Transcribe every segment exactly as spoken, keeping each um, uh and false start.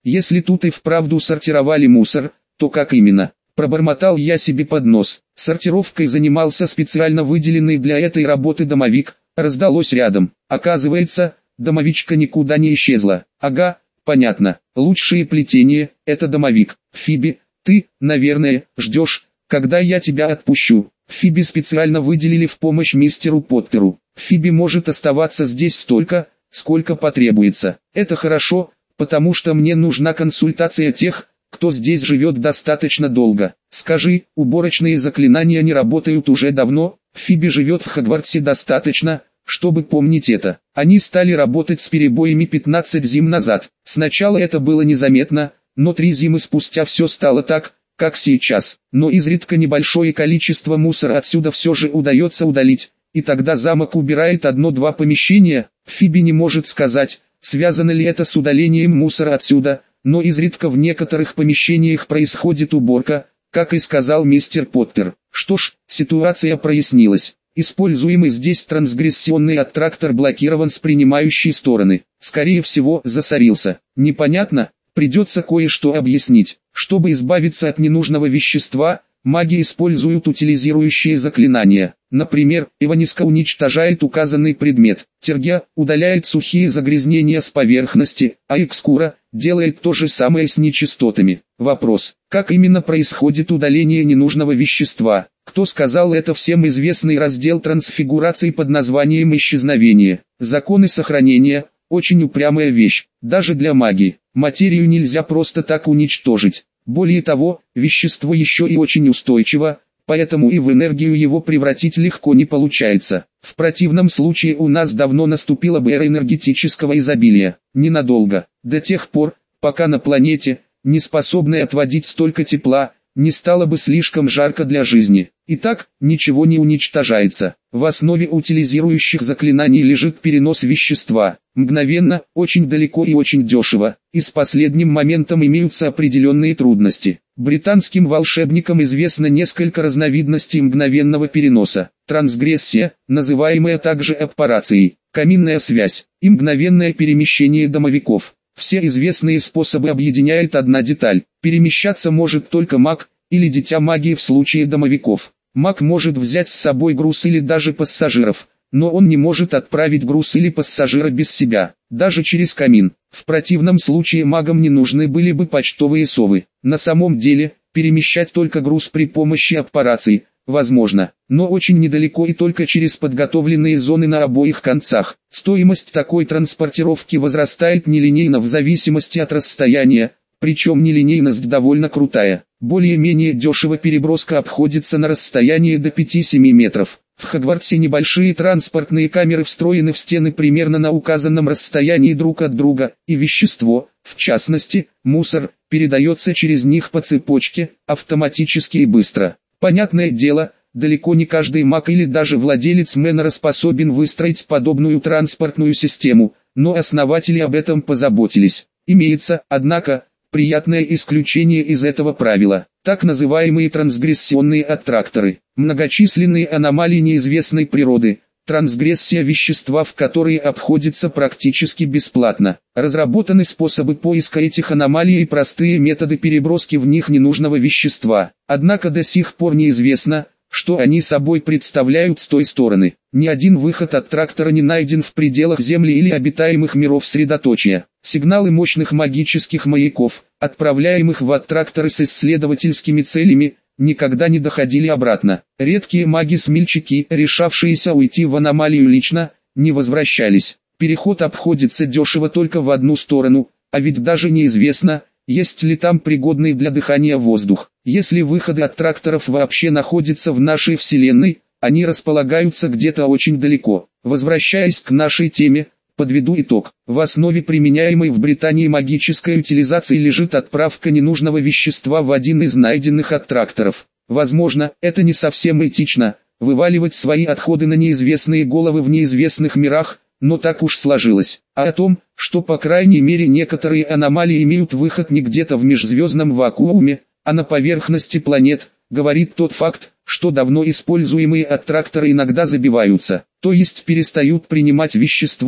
Если тут и вправду сортировали мусор, то как именно? Пробормотал я себе под нос. Сортировкой занимался специально выделенный для этой работы домовик. Раздалось рядом. Оказывается, домовичка никуда не исчезла. Ага, понятно. Лучшее плетение – это домовик. Фиби, ты, наверное, ждешь, когда я тебя отпущу. Фиби специально выделили в помощь мистеру Поттеру. Фиби может оставаться здесь столько, сколько потребуется. Это хорошо, потому что мне нужна консультация тех, кто здесь живет достаточно долго. Скажи, уборочные заклинания не работают уже давно? Фиби живет в Хогвартсе достаточно, чтобы помнить это. Они стали работать с перебоями пятнадцать зим назад. Сначала это было незаметно, но три зимы спустя все стало так, как сейчас. Но изредка небольшое количество мусора отсюда все же удается удалить, и тогда замок убирает одно-два помещения. Фиби не может сказать, связано ли это с удалением мусора отсюда, но изредка в некоторых помещениях происходит уборка, как и сказал мистер Поттер. Что ж, ситуация прояснилась. Используемый здесь трансгрессионный аттрактор блокирован с принимающей стороны. Скорее всего, засорился. Непонятно, придется кое-что объяснить. Чтобы избавиться от ненужного вещества, маги используют утилизирующие заклинания. Например, Иваниска уничтожает указанный предмет, Тергя удаляет сухие загрязнения с поверхности, а Экскура делает то же самое с нечистотами. Вопрос: как именно происходит удаление ненужного вещества? Кто сказал это? Всем известный раздел трансфигурации под названием «Исчезновение». Законы сохранения – очень упрямая вещь, даже для магии. Материю нельзя просто так уничтожить. Более того, вещество еще и очень устойчиво, поэтому и в энергию его превратить легко не получается. В противном случае у нас давно наступила бы эра энергетического изобилия. Ненадолго, до тех пор, пока на планете, не способной отводить столько тепла, не стало бы слишком жарко для жизни. Итак, ничего не уничтожается. В основе утилизирующих заклинаний лежит перенос вещества. Мгновенно, очень далеко и очень дешево. И с последним моментом имеются определенные трудности. Британским волшебникам известно несколько разновидностей мгновенного переноса. Трансгрессия, называемая также аппарацией, каминная связь и мгновенное перемещение домовиков. Все известные способы объединяет одна деталь. Перемещаться может только маг, или дитя магии в случае домовиков. Маг может взять с собой груз или даже пассажиров, но он не может отправить груз или пассажира без себя, даже через камин. В противном случае магам не нужны были бы почтовые совы. На самом деле, перемещать только груз при помощи аппараций возможно, но очень недалеко и только через подготовленные зоны на обоих концах. Стоимость такой транспортировки возрастает нелинейно в зависимости от расстояния, причем нелинейность довольно крутая. Более-менее дешево переброска обходится на расстоянии до пяти-семи метров. В Хогвартсе небольшие транспортные камеры встроены в стены примерно на указанном расстоянии друг от друга, и вещество, в частности, мусор, передается через них по цепочке, автоматически и быстро. Понятное дело, далеко не каждый маг или даже владелец Мэннера способен выстроить подобную транспортную систему, но основатели об этом позаботились. Имеется, однако, приятное исключение из этого правила. Так называемые трансгрессионные аттракторы. Многочисленные аномалии неизвестной природы. Трансгрессия вещества, в которые обходится практически бесплатно. Разработаны способы поиска этих аномалий и простые методы переброски в них ненужного вещества. Однако до сих пор неизвестно, что они собой представляют с той стороны. Ни один выход от трактора не найден в пределах Земли или обитаемых миров средоточия. Сигналы мощных магических маяков, отправляемых в аттракторы с исследовательскими целями, никогда не доходили обратно. Редкие маги-смельчаки, решавшиеся уйти в аномалию лично, не возвращались. Переход обходится дешево только в одну сторону, а ведь даже неизвестно, есть ли там пригодный для дыхания воздух. Если выходы от тракторов вообще находятся в нашей Вселенной, они располагаются где-то очень далеко. Возвращаясь к нашей теме, подведу итог. В основе применяемой в Британии магической утилизации лежит отправка ненужного вещества в один из найденных аттракторов. Возможно, это не совсем этично, вываливать свои отходы на неизвестные головы в неизвестных мирах, но так уж сложилось. А о том, что по крайней мере некоторые аномалии имеют выход не где-то в межзвездном вакууме, а на поверхности планет, говорит тот факт, что давно используемые аттракторы иногда забиваются, то есть перестают принимать вещество,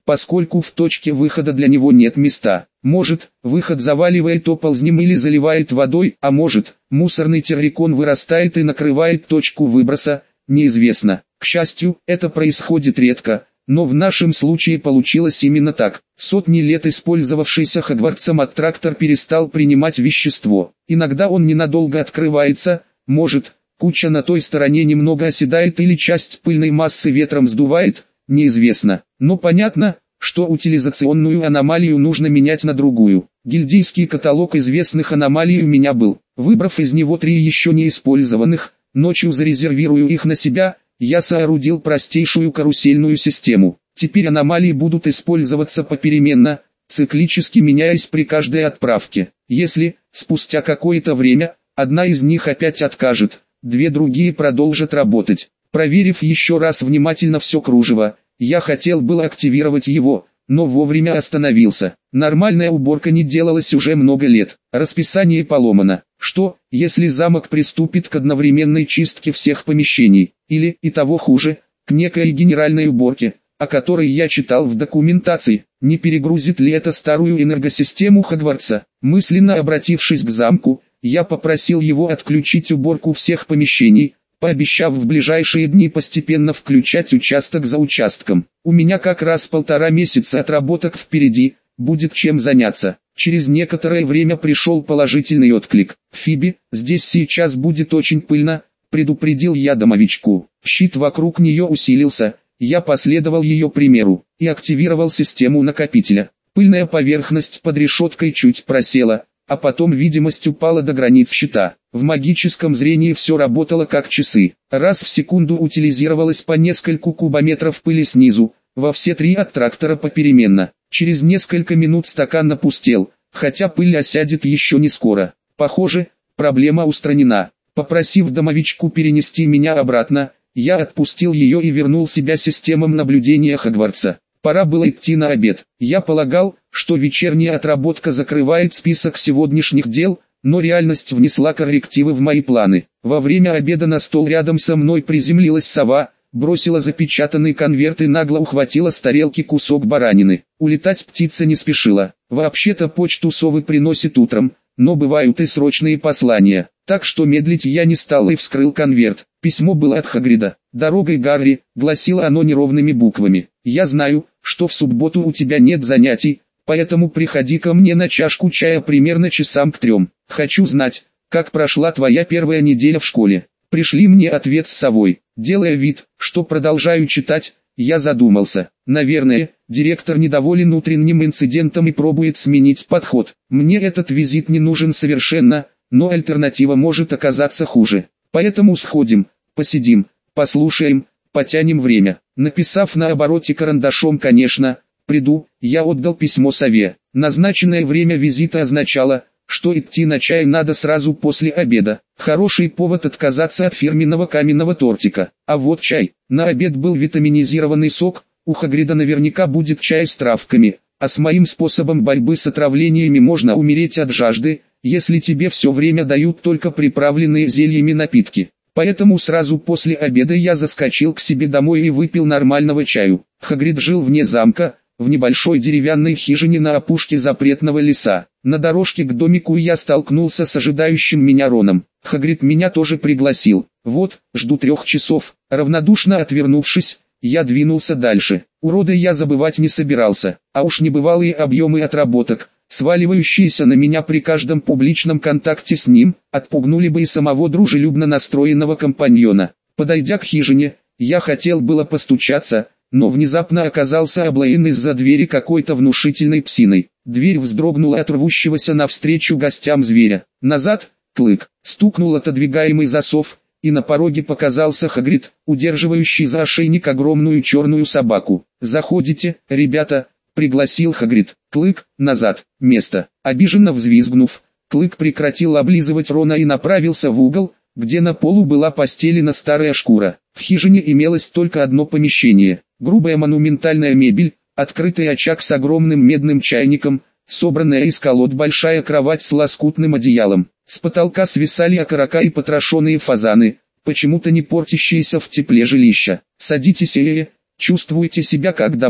поскольку в точке выхода для него нет места. Может, выход заваливает оползнем или заливает водой, а может, мусорный террикон вырастает и накрывает точку выброса, неизвестно. К счастью, это происходит редко, но в нашем случае получилось именно так. Сотни лет использовавшийся Хогвартсом аттрактор перестал принимать вещество. Иногда он ненадолго открывается, может, куча на той стороне немного оседает или часть пыльной массы ветром сдувает, неизвестно. Но понятно, что утилизационную аномалию нужно менять на другую. Гильдейский каталог известных аномалий у меня был. Выбрав из него три еще не использованных, ночью зарезервирую их на себя, я соорудил простейшую карусельную систему. Теперь аномалии будут использоваться попеременно, циклически меняясь при каждой отправке. Если, спустя какое-то время, одна из них опять откажет, две другие продолжат работать. Проверив еще раз внимательно все кружево, я хотел было активировать его, но вовремя остановился. Нормальная уборка не делалась уже много лет. Расписание поломано. Что, если замок приступит к одновременной чистке всех помещений, или, и того хуже, к некой генеральной уборке, о которой я читал в документации, не перегрузит ли это старую энергосистему Хогвартса? Мысленно обратившись к замку, я попросил его отключить уборку всех помещений, пообещав в ближайшие дни постепенно включать участок за участком. У меня как раз полтора месяца отработок впереди, будет чем заняться. Через некоторое время пришел положительный отклик. «Фиби, здесь сейчас будет очень пыльно», — предупредил я домовичку. Щит вокруг нее усилился, я последовал ее примеру, и активировал систему накопителя. Пыльная поверхность под решеткой чуть просела, а потом видимость упала до границ щита. В магическом зрении все работало как часы. Раз в секунду утилизировалось по нескольку кубометров пыли снизу, во все три аттрактора попеременно. Через несколько минут стакан опустел, хотя пыль осядет еще не скоро. Похоже, проблема устранена. Попросив домовичку перенести меня обратно, я отпустил ее и вернул себя системам наблюдения Хогвартса. Пора было идти на обед. Я полагал, что вечерняя отработка закрывает список сегодняшних дел, но реальность внесла коррективы в мои планы. Во время обеда на стол рядом со мной приземлилась сова, бросила запечатанный конверт и нагло ухватила с тарелки кусок баранины. Улетать птица не спешила. Вообще-то почту совы приносит утром, но бывают и срочные послания. Так что медлить я не стал и вскрыл конверт. Письмо было от Хагрида. «Дорогой, Гарри», — гласило оно неровными буквами. «Я знаю, что в субботу у тебя нет занятий, поэтому приходи ко мне на чашку чая примерно часам к трем. Хочу знать, как прошла твоя первая неделя в школе». Пришли мне ответ с совой. Делая вид, что продолжаю читать, я задумался. Наверное, директор недоволен утренним инцидентом и пробует сменить подход. Мне этот визит не нужен совершенно, но альтернатива может оказаться хуже. Поэтому сходим, посидим, послушаем, потянем время. Написав на обороте карандашом, конечно, приду, я отдал письмо сове. Назначенное время визита означало, что идти на чай надо сразу после обеда. Хороший повод отказаться от фирменного каменного тортика. А вот чай. На обед был витаминизированный сок, у Хагрида наверняка будет чай с травками, а с моим способом борьбы с отравлениями можно умереть от жажды, если тебе все время дают только приправленные зельями напитки. Поэтому сразу после обеда я заскочил к себе домой и выпил нормального чаю. Хагрид жил вне замка, в небольшой деревянной хижине на опушке запретного леса. На дорожке к домику я столкнулся с ожидающим меня Роном. Хагрид меня тоже пригласил. Вот, жду трех часов. Равнодушно отвернувшись, я двинулся дальше. Урода я забывать не собирался, а уж небывалые объемы отработок, сваливающиеся на меня при каждом публичном контакте с ним, отпугнули бы и самого дружелюбно настроенного компаньона. Подойдя к хижине, я хотел было постучаться, но внезапно оказался облаен из-за двери какой-то внушительной псиной. Дверь вздрогнула от рвущегося навстречу гостям зверя. Назад, клык, стукнул отодвигаемый засов, и на пороге показался Хагрид, удерживающий за ошейник огромную черную собаку. «Заходите, ребята», — пригласил Хагрид. Клык, назад, место. Обиженно взвизгнув, Клык прекратил облизывать Рона и направился в угол, где на полу была постелена старая шкура. В хижине имелось только одно помещение. Грубая монументальная мебель, открытый очаг с огромным медным чайником, собранная из колод большая кровать с лоскутным одеялом. С потолка свисали окорока и потрошенные фазаны, почему-то не портящиеся в тепле жилища. «Садитесь и чувствуйте себя как дома»,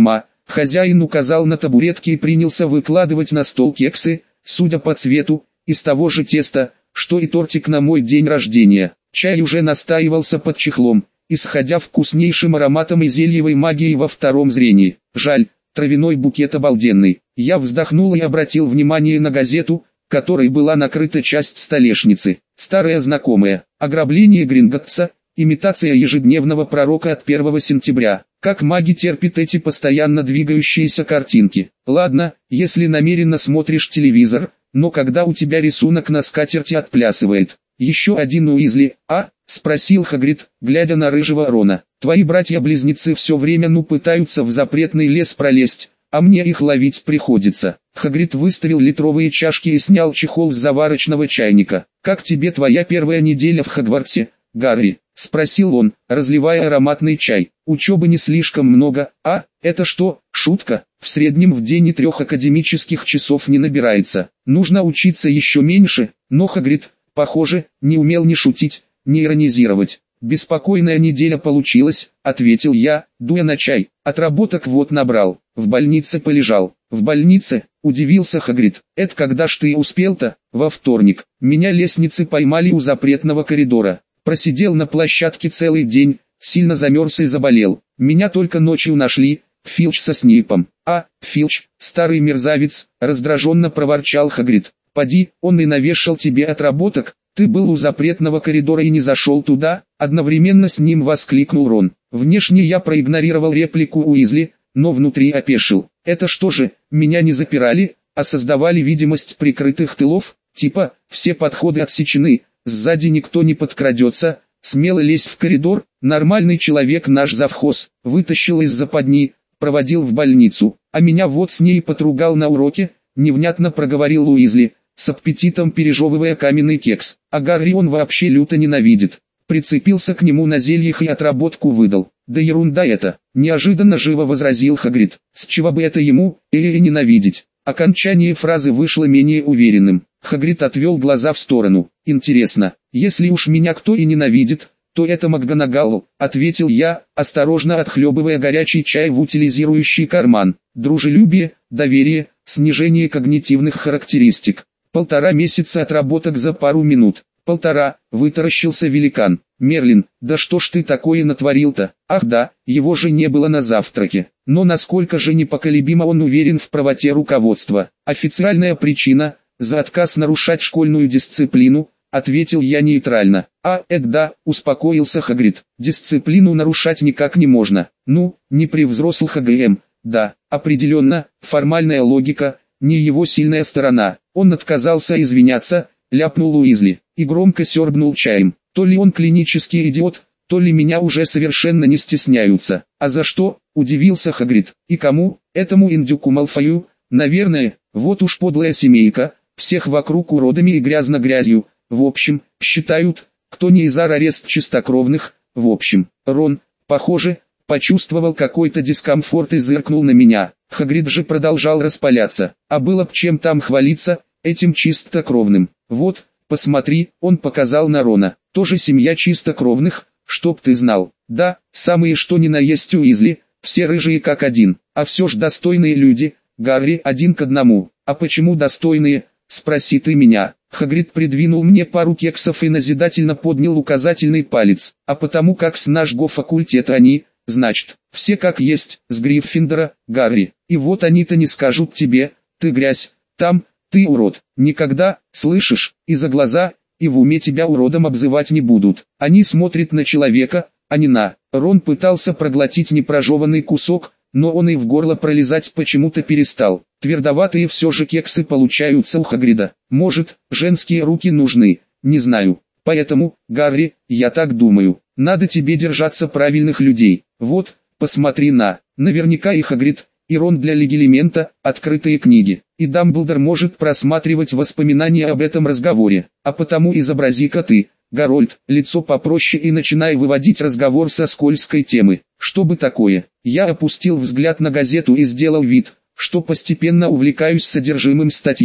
Хозяин указал на табуретки и принялся выкладывать на стол кексы, судя по цвету, из того же теста, что и тортик на мой день рождения. Чай уже настаивался под чехлом, исходя вкуснейшим ароматом и зельевой магией во втором зрении. Жаль, травяной букет обалденный. Я вздохнул и обратил внимание на газету, которой была накрыта часть столешницы. Старая знакомая. Ограбление Гринготтса. Имитация ежедневного пророка от первого сентября. Как маги терпят эти постоянно двигающиеся картинки. Ладно, если намеренно смотришь телевизор, но когда у тебя рисунок на скатерти отплясывает. Еще один Уизли, а? Спросил Хагрид, глядя на рыжего Рона. Твои братья-близнецы все время ну пытаются в запретный лес пролезть, а мне их ловить приходится. Хагрид выставил литровые чашки и снял чехол с заварочного чайника. Как тебе твоя первая неделя в Хогвартсе, Гарри? Спросил он, разливая ароматный чай. Учебы не слишком много, а? Это что, шутка? В среднем в день и трех академических часов не набирается. Нужно учиться еще меньше, но Хагрид, похоже, не умел ни шутить, ни иронизировать. «Беспокойная неделя получилась», — ответил я, дуя на чай. «Отработок вот набрал, в больнице полежал». «В больнице?» — удивился Хагрид. «Это когда ж ты успел-то?» «Во вторник. Меня лестницы поймали у запретного коридора. Просидел на площадке целый день, сильно замерз и заболел. Меня только ночью нашли, Филч со Снейпом». «А, Филч, старый мерзавец», — раздраженно проворчал Хагрид. «Поди, он и навешал тебе отработок. Ты был у запретного коридора и не зашел туда», — одновременно с ним воскликнул Рон. Внешне я проигнорировал реплику Уизли, но внутри опешил. «Это что же, меня не запирали, а создавали видимость прикрытых тылов? Типа, все подходы отсечены, сзади никто не подкрадется, смело лезь в коридор, нормальный человек наш завхоз, вытащил из западни, проводил в больницу, а меня вот с ней потругал на уроке», — невнятно проговорил Уизли, с аппетитом пережевывая каменный кекс. «А Гарри он вообще люто ненавидит. Прицепился к нему на зельях и отработку выдал». «Да ерунда это», — неожиданно живо возразил Хагрид. «С чего бы это ему, или ненавидеть?» Окончание фразы вышло менее уверенным. Хагрид отвел глаза в сторону. «Интересно, если уж меня кто и ненавидит, то это МакГонагал», — ответил я, осторожно отхлебывая горячий чай в утилизирующий карман. «Дружелюбие, доверие, снижение когнитивных характеристик. Полтора месяца отработок за пару минут». «Полтора», — вытаращился великан. «Мерлин, да что ж ты такое натворил-то?» «Ах да, его же не было на завтраке». Но насколько же непоколебимо он уверен в правоте руководства. «Официальная причина — за отказ нарушать школьную дисциплину», — ответил я нейтрально. «А, это да», — успокоился Хагрид. «Дисциплину нарушать никак не можно. Ну, не при взрослых АГМ. Да, определенно, формальная логика, не его сильная сторона». Он отказался извиняться, ляпнул Уизли, и громко сёрбнул чаем. То ли он клинический идиот, то ли меня уже совершенно не стесняются. «А за что?» — удивился Хагрид. «И кому? Этому индюку Малфою? Наверное, вот уж подлая семейка, всех вокруг уродами и грязно грязью. В общем, считают, кто не из арест чистокровных. В общем, Рон, похоже, почувствовал какой-то дискомфорт и зыркнул на меня. Хагрид же продолжал распаляться. А было б чем там хвалиться, этим чистокровным. Вот, посмотри, он показал на Рона. Тоже семья чистокровных, чтоб ты знал. Да, самые что ни на есть Уизли, все рыжие как один. А все ж достойные люди, Гарри, один к одному. А почему достойные, спроси ты меня». Хагрид придвинул мне пару кексов и назидательно поднял указательный палец. «А потому как с нашего факультета они, значит, все как есть, с Гриффиндора, Гарри. И вот они-то не скажут тебе, ты грязь, там, ты урод. Никогда, слышишь, и за глаза, и в уме тебя уродом обзывать не будут. Они смотрят на человека, а не на...» Рон пытался проглотить непрожеванный кусок, но он и в горло пролезать почему-то перестал. Твердоватые все же кексы получаются у Хагрида. Может, женские руки нужны, не знаю. Поэтому, Гарри, я так думаю, надо тебе держаться правильных людей. Вот, посмотри на, наверняка и Хагрид, и Рон для легилимента, открытые книги. И Дамблдор может просматривать воспоминания об этом разговоре. А потому изобрази-ка ты, Гарольд, лицо попроще и начинай выводить разговор со скользкой темы. Что бы такое? Я опустил взгляд на газету и сделал вид, что постепенно увлекаюсь содержимым статьи.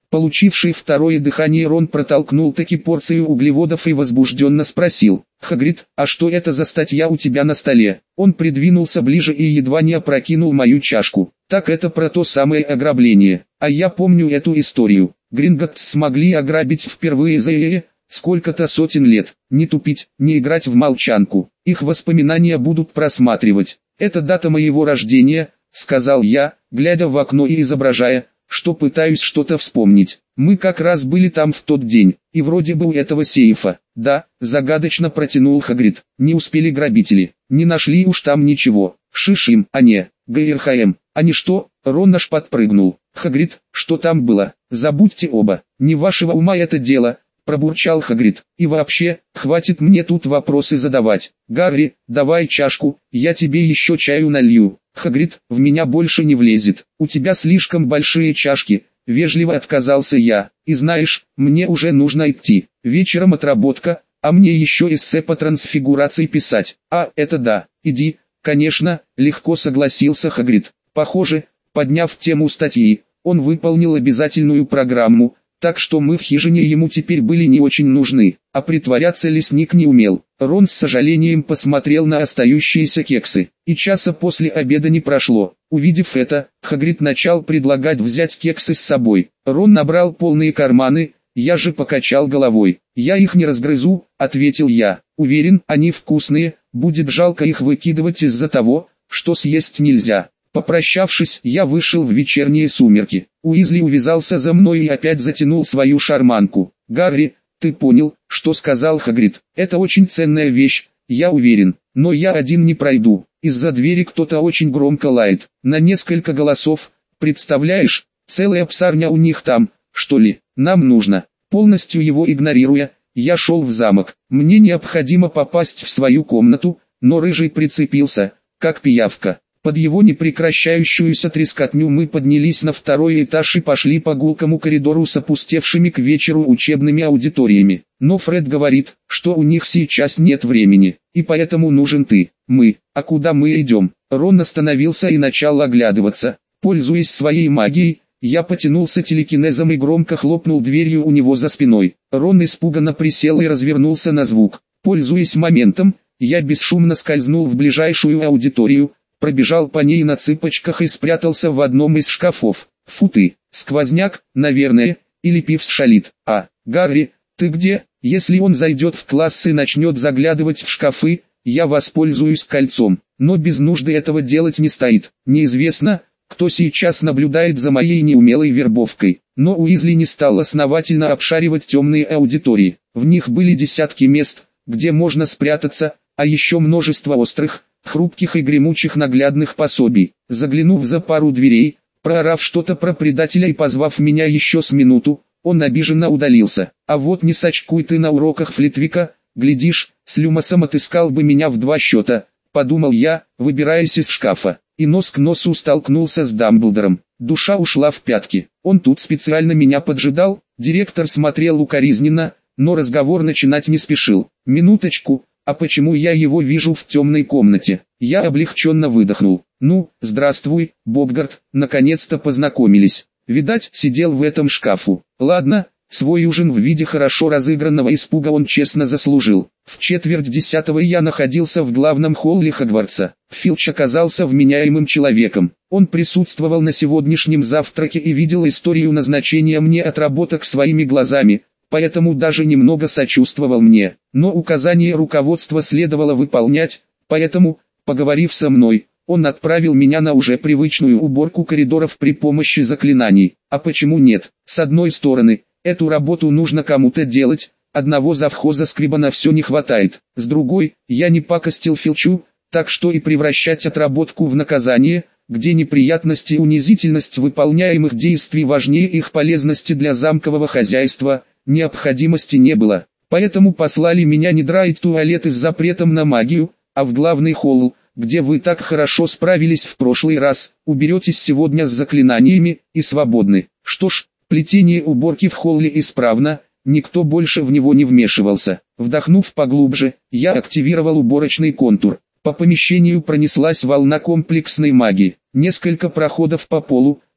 Получивший второе дыхание Рон протолкнул таки порцию углеводов и возбужденно спросил: «Хагрид, а что это за статья у тебя на столе?» Он придвинулся ближе и едва не опрокинул мою чашку. «Так это про то самое ограбление. А я помню эту историю. Гринготтс смогли ограбить впервые за э, сколько-то сотен лет. Не тупить, не играть в молчанку. Их воспоминания будут просматривать. Это дата моего рождения», — сказал я, глядя в окно и изображая, что пытаюсь что-то вспомнить. «Мы как раз были там в тот день, и вроде бы у этого сейфа». «Да», — загадочно протянул Хагрид. «Не успели грабители, не нашли уж там ничего. Шиш им, а не, ГРХМ. Они что?» Рон аж подпрыгнул. «Хагрид, что там было? Забудьте оба, не вашего ума это дело», — пробурчал Хагрид. «И вообще, хватит мне тут вопросы задавать. Гарри, давай чашку, я тебе еще чаю налью». «Хагрид, в меня больше не влезет, у тебя слишком большие чашки», — вежливо отказался я. «И знаешь, мне уже нужно идти, вечером отработка, а мне еще эссе по трансфигурации писать». «А, это да, иди», — конечно, легко согласился Хагрид. Похоже, подняв тему статьи, он выполнил обязательную программу, так что мы в хижине ему теперь были не очень нужны, а притворяться лесник не умел. Рон с сожалением посмотрел на остающиеся кексы, и часа после обеда не прошло. Увидев это, Хагрид начал предлагать взять кексы с собой. Рон набрал полные карманы, я же покачал головой. «Я их не разгрызу», — ответил я. «Уверен, они вкусные, будет жалко их выкидывать из-за того, что съесть нельзя». Попрощавшись, я вышел в вечерние сумерки. Уизли увязался за мной и опять затянул свою шарманку. «Гарри, ты понял, что сказал Хагрид? Это очень ценная вещь, я уверен, но я один не пройду. Из-за двери кто-то очень громко лает, на несколько голосов, представляешь, целая псарня у них там, что ли? Нам нужно». Полностью его игнорируя, я шел в замок. Мне необходимо попасть в свою комнату, но Рыжий прицепился, как пиявка. Под его непрекращающуюся трескотню мы поднялись на второй этаж и пошли по гулкому коридору с опустевшими к вечеру учебными аудиториями. Но Фред говорит, что у них сейчас нет времени, и поэтому нужен ты. Мы, а куда мы идем? Рон остановился и начал оглядываться. Пользуясь своей магией, я потянулся телекинезом и громко хлопнул дверью у него за спиной. Рон испуганно присел и развернулся на звук. Пользуясь моментом, я бесшумно скользнул в ближайшую аудиторию, пробежал по ней на цыпочках и спрятался в одном из шкафов. Фу ты, сквозняк, наверное, или Пивз шалит. А, Гарри, ты где? Если он зайдет в класс и начнет заглядывать в шкафы, я воспользуюсь кольцом. Но без нужды этого делать не стоит. Неизвестно, кто сейчас наблюдает за моей неумелой вербовкой. Но Уизли не стал основательно обшаривать темные аудитории. В них были десятки мест, где можно спрятаться, а еще множество острых, хрупких и гремучих наглядных пособий. Заглянув за пару дверей, проорав что-то про предателя и позвав меня еще с минуту, он обиженно удалился. А вот не сачкуй ты на уроках Флитвика, глядишь, с Люмосом отыскал бы меня в два счета, подумал я, выбираясь из шкафа, и нос к носу столкнулся с Дамблдором. Душа ушла в пятки. Он тут специально меня поджидал. Директор смотрел укоризненно, но разговор начинать не спешил. Минуточку. А почему я его вижу в темной комнате? Я облегченно выдохнул. Ну, здравствуй, Бобгарт, наконец-то познакомились. Видать, сидел в этом шкафу. Ладно, свой ужин в виде хорошо разыгранного испуга он честно заслужил. В четверть десятого я находился в главном холле Хогвартса. Филч оказался вменяемым человеком. Он присутствовал на сегодняшнем завтраке и видел историю назначения мне отработок своими глазами, поэтому даже немного сочувствовал мне. Но указания руководства следовало выполнять, поэтому, поговорив со мной, он отправил меня на уже привычную уборку коридоров при помощи заклинаний. А почему нет? С одной стороны, эту работу нужно кому-то делать, одного завхоза Скрибана все не хватает. С другой, я не пакостил Филчу, так что и превращать отработку в наказание, где неприятность и унизительность выполняемых действий важнее их полезности для замкового хозяйства, необходимости не было. Поэтому послали меня не драить туалеты с запретом на магию, а в главный холл, где вы так хорошо справились в прошлый раз, уберетесь сегодня с заклинаниями и свободны. Что ж, плетение уборки в холле исправно, никто больше в него не вмешивался. Вдохнув поглубже, я активировал уборочный контур. По помещению пронеслась волна комплексной магии. Несколько проходов по полу,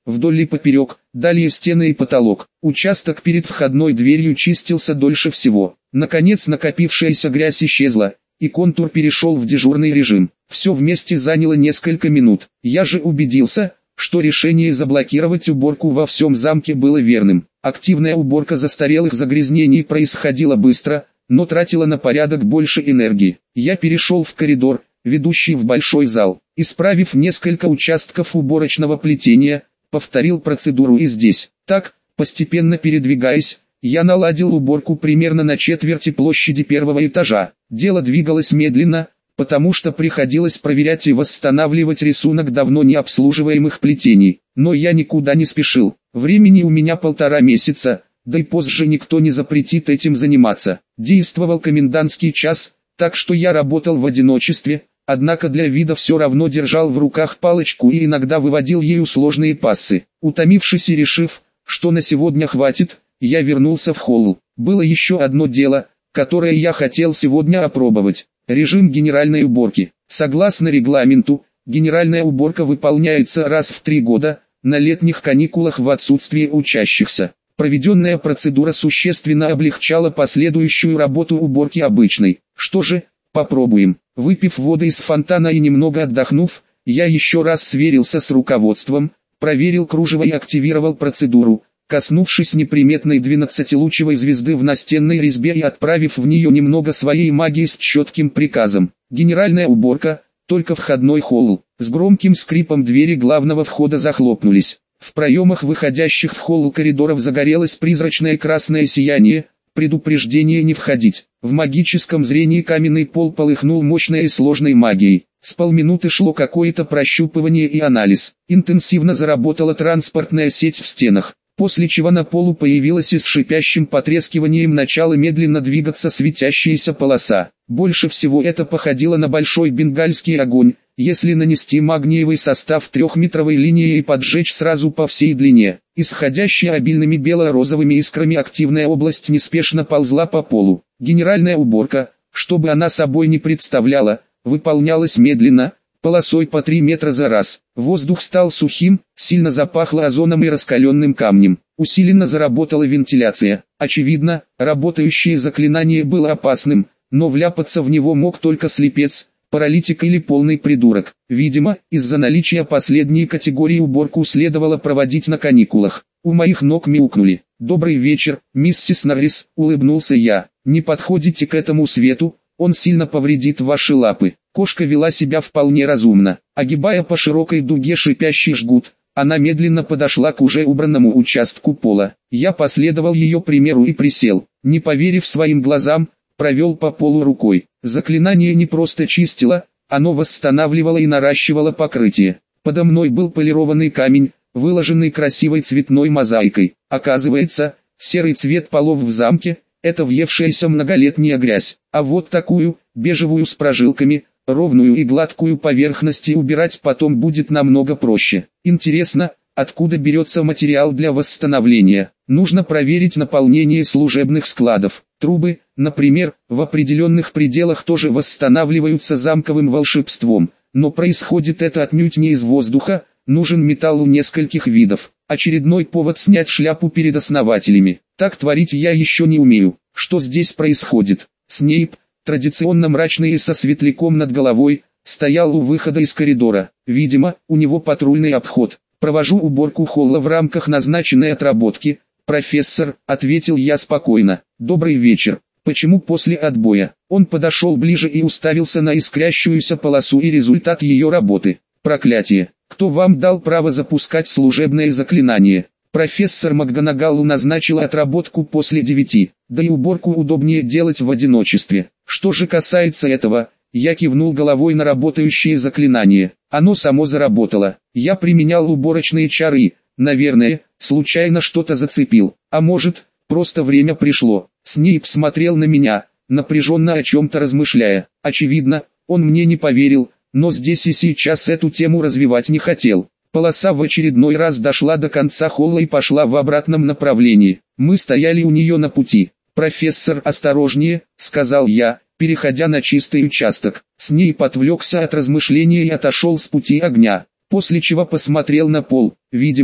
вдоль и поперек, далее стены и потолок. Участок перед входной дверью чистился дольше всего. Наконец накопившаяся грязь исчезла, и контур перешел в дежурный режим. Все вместе заняло несколько минут. Я же убедился, что решение заблокировать уборку во всем замке было верным. Активная уборка застарелых загрязнений происходила быстро, но тратила на порядок больше энергии. Я перешел в коридор, ведущий в большой зал. Исправив несколько участков уборочного плетения, повторил процедуру и здесь. Так, постепенно передвигаясь, я наладил уборку примерно на четверти площади первого этажа. Дело двигалось медленно, потому что приходилось проверять и восстанавливать рисунок давно не обслуживаемых плетений. Но я никуда не спешил. Времени у меня полтора месяца, да и позже никто не запретит этим заниматься. Действовал комендантский час, так что я работал в одиночестве, однако для вида все равно держал в руках палочку и иногда выводил ею сложные пассы. Утомившись и решив, что на сегодня хватит, я вернулся в холл. Было еще одно дело, которое я хотел сегодня опробовать. Режим генеральной уборки. Согласно регламенту, генеральная уборка выполняется раз в три года, на летних каникулах в отсутствие учащихся. Проведенная процедура существенно облегчала последующую работу уборки обычной. Что же, попробуем. Выпив воды из фонтана и немного отдохнув, я еще раз сверился с руководством, проверил кружево и активировал процедуру, коснувшись неприметной двенадцатилучевой звезды в настенной резьбе и отправив в нее немного своей магии с четким приказом. Генеральная уборка, только входной холл. С громким скрипом двери главного входа захлопнулись. В проемах выходящих в холл коридоров загорелось призрачное красное сияние, предупреждение не входить. В магическом зрении каменный пол полыхнул мощной и сложной магией. С полминуты шло какое-то прощупывание и анализ. Интенсивно заработала транспортная сеть в стенах, после чего на полу появилась и с шипящим потрескиванием начала медленно двигаться светящаяся полоса. Больше всего это походило на большой бенгальский огонь, если нанести магниевый состав трехметровой линии и поджечь сразу по всей длине. Исходящая обильными бело-розовыми искрами активная область неспешно ползла по полу. Генеральная уборка, что бы она собой не представляла, выполнялась медленно, полосой по три метра за раз. Воздух стал сухим, сильно запахло озоном и раскаленным камнем. Усиленно заработала вентиляция. Очевидно, работающее заклинание было опасным, но вляпаться в него мог только слепец, паралитик или полный придурок. Видимо, из-за наличия последней категории уборку следовало проводить на каникулах. У моих ног мяукнули. «Добрый вечер, миссис Норрис», — улыбнулся я. «Не подходите к этому свету, он сильно повредит ваши лапы». Кошка вела себя вполне разумно. Огибая по широкой дуге шипящий жгут, она медленно подошла к уже убранному участку пола. Я последовал ее примеру и присел. Не поверив своим глазам, провел по полу рукой. Заклинание не просто чистило, оно восстанавливало и наращивало покрытие. Подо мной был полированный камень, выложенный красивой цветной мозаикой. Оказывается, серый цвет полов в замке – это въевшаяся многолетняя грязь. А вот такую, бежевую с прожилками, ровную и гладкую поверхность убирать потом будет намного проще. Интересно, откуда берется материал для восстановления? Нужно проверить наполнение служебных складов. Трубы, например, в определенных пределах тоже восстанавливаются замковым волшебством, но происходит это отнюдь не из воздуха, нужен металл у нескольких видов. Очередной повод снять шляпу перед основателями. Так творить я еще не умею. Что здесь происходит? Снейп, традиционно мрачный и со светляком над головой, стоял у выхода из коридора. Видимо, у него патрульный обход. «Провожу уборку холла в рамках назначенной отработки, профессор», — ответил я спокойно. «Добрый вечер. Почему после отбоя?» Он подошел ближе и уставился на искрящуюся полосу и результат ее работы. «Проклятие! Кто вам дал право запускать служебное заклинание?» Профессор МакГонагалл назначила отработку после девяти, да и уборку удобнее делать в одиночестве. Что же касается этого, я кивнул головой на работающее заклинание. Оно само заработало. Я применял уборочные чары, наверное, случайно что-то зацепил. А может, просто время пришло. Снейп смотрел на меня, напряженно о чем-то размышляя. Очевидно, он мне не поверил, но здесь и сейчас эту тему развивать не хотел. Полоса в очередной раз дошла до конца холла и пошла в обратном направлении. Мы стояли у нее на пути. «Профессор, осторожнее», — сказал я, переходя на чистый участок. Снейп отвлекся от размышления и отошел с пути огня, после чего посмотрел на пол. Видимо,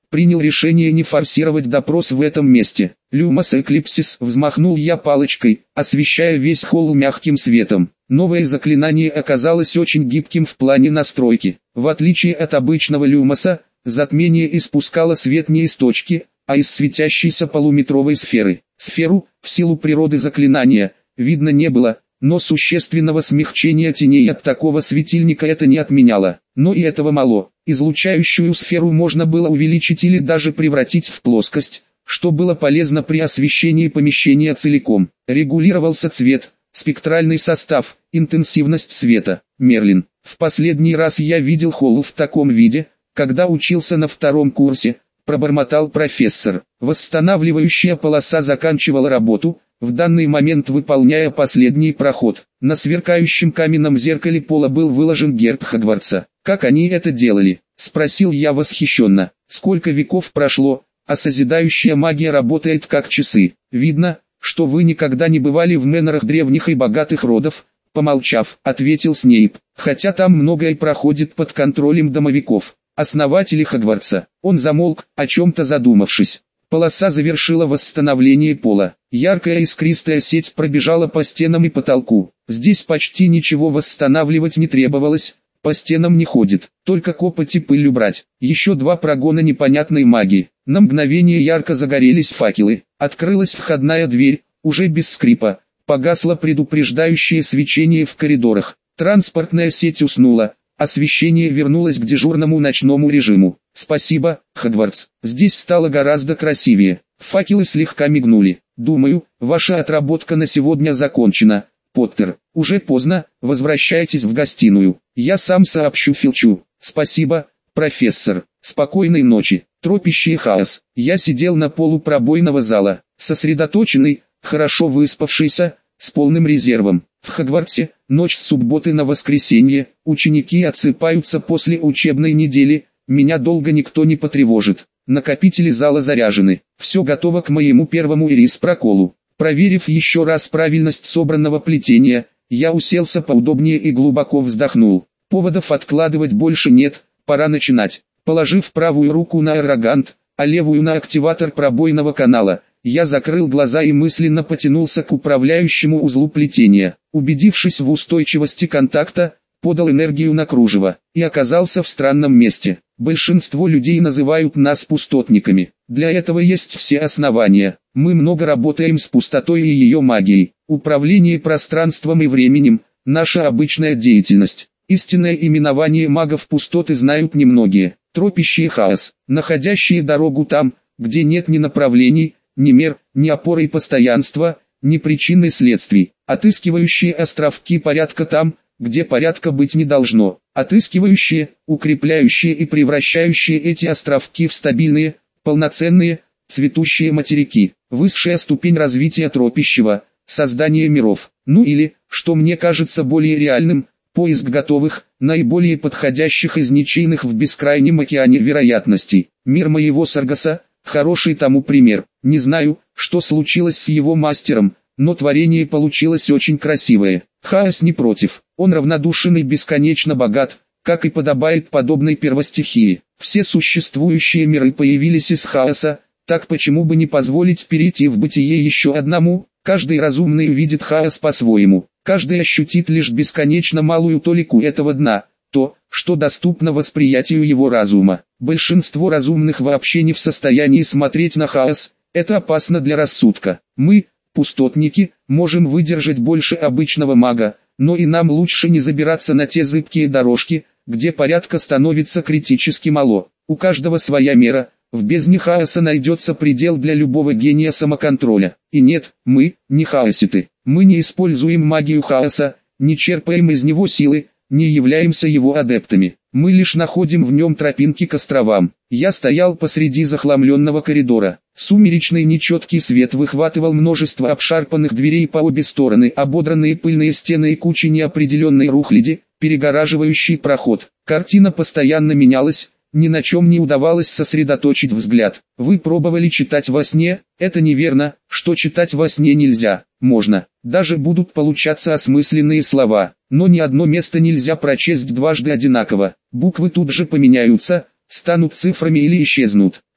принял решение не форсировать допрос в этом месте. «Люмос Эклипсис», взмахнул я палочкой, освещая весь холл мягким светом. Новое заклинание оказалось очень гибким в плане настройки. В отличие от обычного люмоса, затмение испускало свет не из точки, а из светящейся полуметровой сферы. Сферу, в силу природы заклинания, видно не было, но существенного смягчения теней от такого светильника это не отменяло. Но и этого мало. Излучающую сферу можно было увеличить или даже превратить в плоскость, что было полезно при освещении помещения целиком. Регулировался цвет, спектральный состав, интенсивность света. Мерлин. В последний раз я видел холл в таком виде, когда учился на втором курсе, пробормотал профессор. Восстанавливающая полоса заканчивала работу, в данный момент выполняя последний проход. На сверкающем каменном зеркале пола был выложен герб Хогвартса. «Как они это делали?» — спросил я восхищенно. «Сколько веков прошло, а созидающая магия работает как часы. Видно, что вы никогда не бывали в мэнорах древних и богатых родов», — помолчав, ответил Снейп. «Хотя там многое проходит под контролем домовиков, основателей Хогвартса». Он замолк, о чем-то задумавшись. Полоса завершила восстановление пола. Яркая искристая сеть пробежала по стенам и потолку. Здесь почти ничего восстанавливать не требовалось, по стенам не ходит, только копоть и пыль убрать. Еще два прогона непонятной магии. На мгновение ярко загорелись факелы. Открылась входная дверь, уже без скрипа. Погасло предупреждающее свечение в коридорах. Транспортная сеть уснула. Освещение вернулось к дежурному ночному режиму. «Спасибо, Хогвартс. Здесь стало гораздо красивее». Факелы слегка мигнули. «Думаю, ваша отработка на сегодня закончена, Поттер. Уже поздно, возвращайтесь в гостиную. Я сам сообщу Филчу». «Спасибо, профессор. Спокойной ночи». Тропящий хаос. Я сидел на полу пробойного зала, сосредоточенный, хорошо выспавшийся, с полным резервом. В Хогвартсе, ночь с субботы на воскресенье, ученики отсыпаются после учебной недели, меня долго никто не потревожит. Накопители зала заряжены, все готово к моему первому ирис-проколу. Проверив еще раз правильность собранного плетения, я уселся поудобнее и глубоко вздохнул. Поводов откладывать больше нет, пора начинать. Положив правую руку на эрогант, а левую на активатор пробойного канала, я закрыл глаза и мысленно потянулся к управляющему узлу плетения. Убедившись в устойчивости контакта, подал энергию на кружево и оказался в странном месте. Большинство людей называют нас пустотниками. Для этого есть все основания. Мы много работаем с пустотой и ее магией. Управление пространством и временем – наша обычная деятельность. Истинное именование магов пустоты знают немногие. Тропящий хаос, находящие дорогу там, где нет ни направлений, ни мер, ни опоры и постоянства, ни причин и следствий. Отыскивающие островки порядка там, где порядка быть не должно. Отыскивающие, укрепляющие и превращающие эти островки в стабильные, полноценные, цветущие материки. Высшая ступень развития тропящего, создание миров. Ну или, что мне кажется более реальным, поиск готовых, наиболее подходящих из ничейных в бескрайнем океане вероятностей. Мир моего Саргаса – хороший тому пример. Не знаю, что случилось с его мастером, но творение получилось очень красивое. Хаос не против, он равнодушен и бесконечно богат, как и подобает подобной первостихии. Все существующие миры появились из хаоса, так почему бы не позволить перейти в бытие еще одному? Каждый разумный увидит хаос по-своему, каждый ощутит лишь бесконечно малую толику этого дна, то, что доступно восприятию его разума. Большинство разумных вообще не в состоянии смотреть на хаос, это опасно для рассудка. Мы, пустотники, можем выдержать больше обычного мага, но и нам лучше не забираться на те зыбкие дорожки, где порядка становится критически мало. У каждого своя мера, в бездне хаоса найдется предел для любого гения самоконтроля. И нет, мы, не хаоситы, мы не используем магию хаоса, не черпаем из него силы, не являемся его адептами. Мы лишь находим в нем тропинки к островам. Я стоял посреди захламленного коридора. Сумеречный нечеткий свет выхватывал множество обшарпанных дверей по обе стороны, ободранные пыльные стены и кучи неопределенной рухляди, перегораживающий проход. Картина постоянно менялась, ни на чем не удавалось сосредоточить взгляд. Вы пробовали читать во сне? Это неверно, что читать во сне нельзя. Можно, даже будут получаться осмысленные слова, но ни одно место нельзя прочесть дважды одинаково. Буквы тут же поменяются, станут цифрами или исчезнут.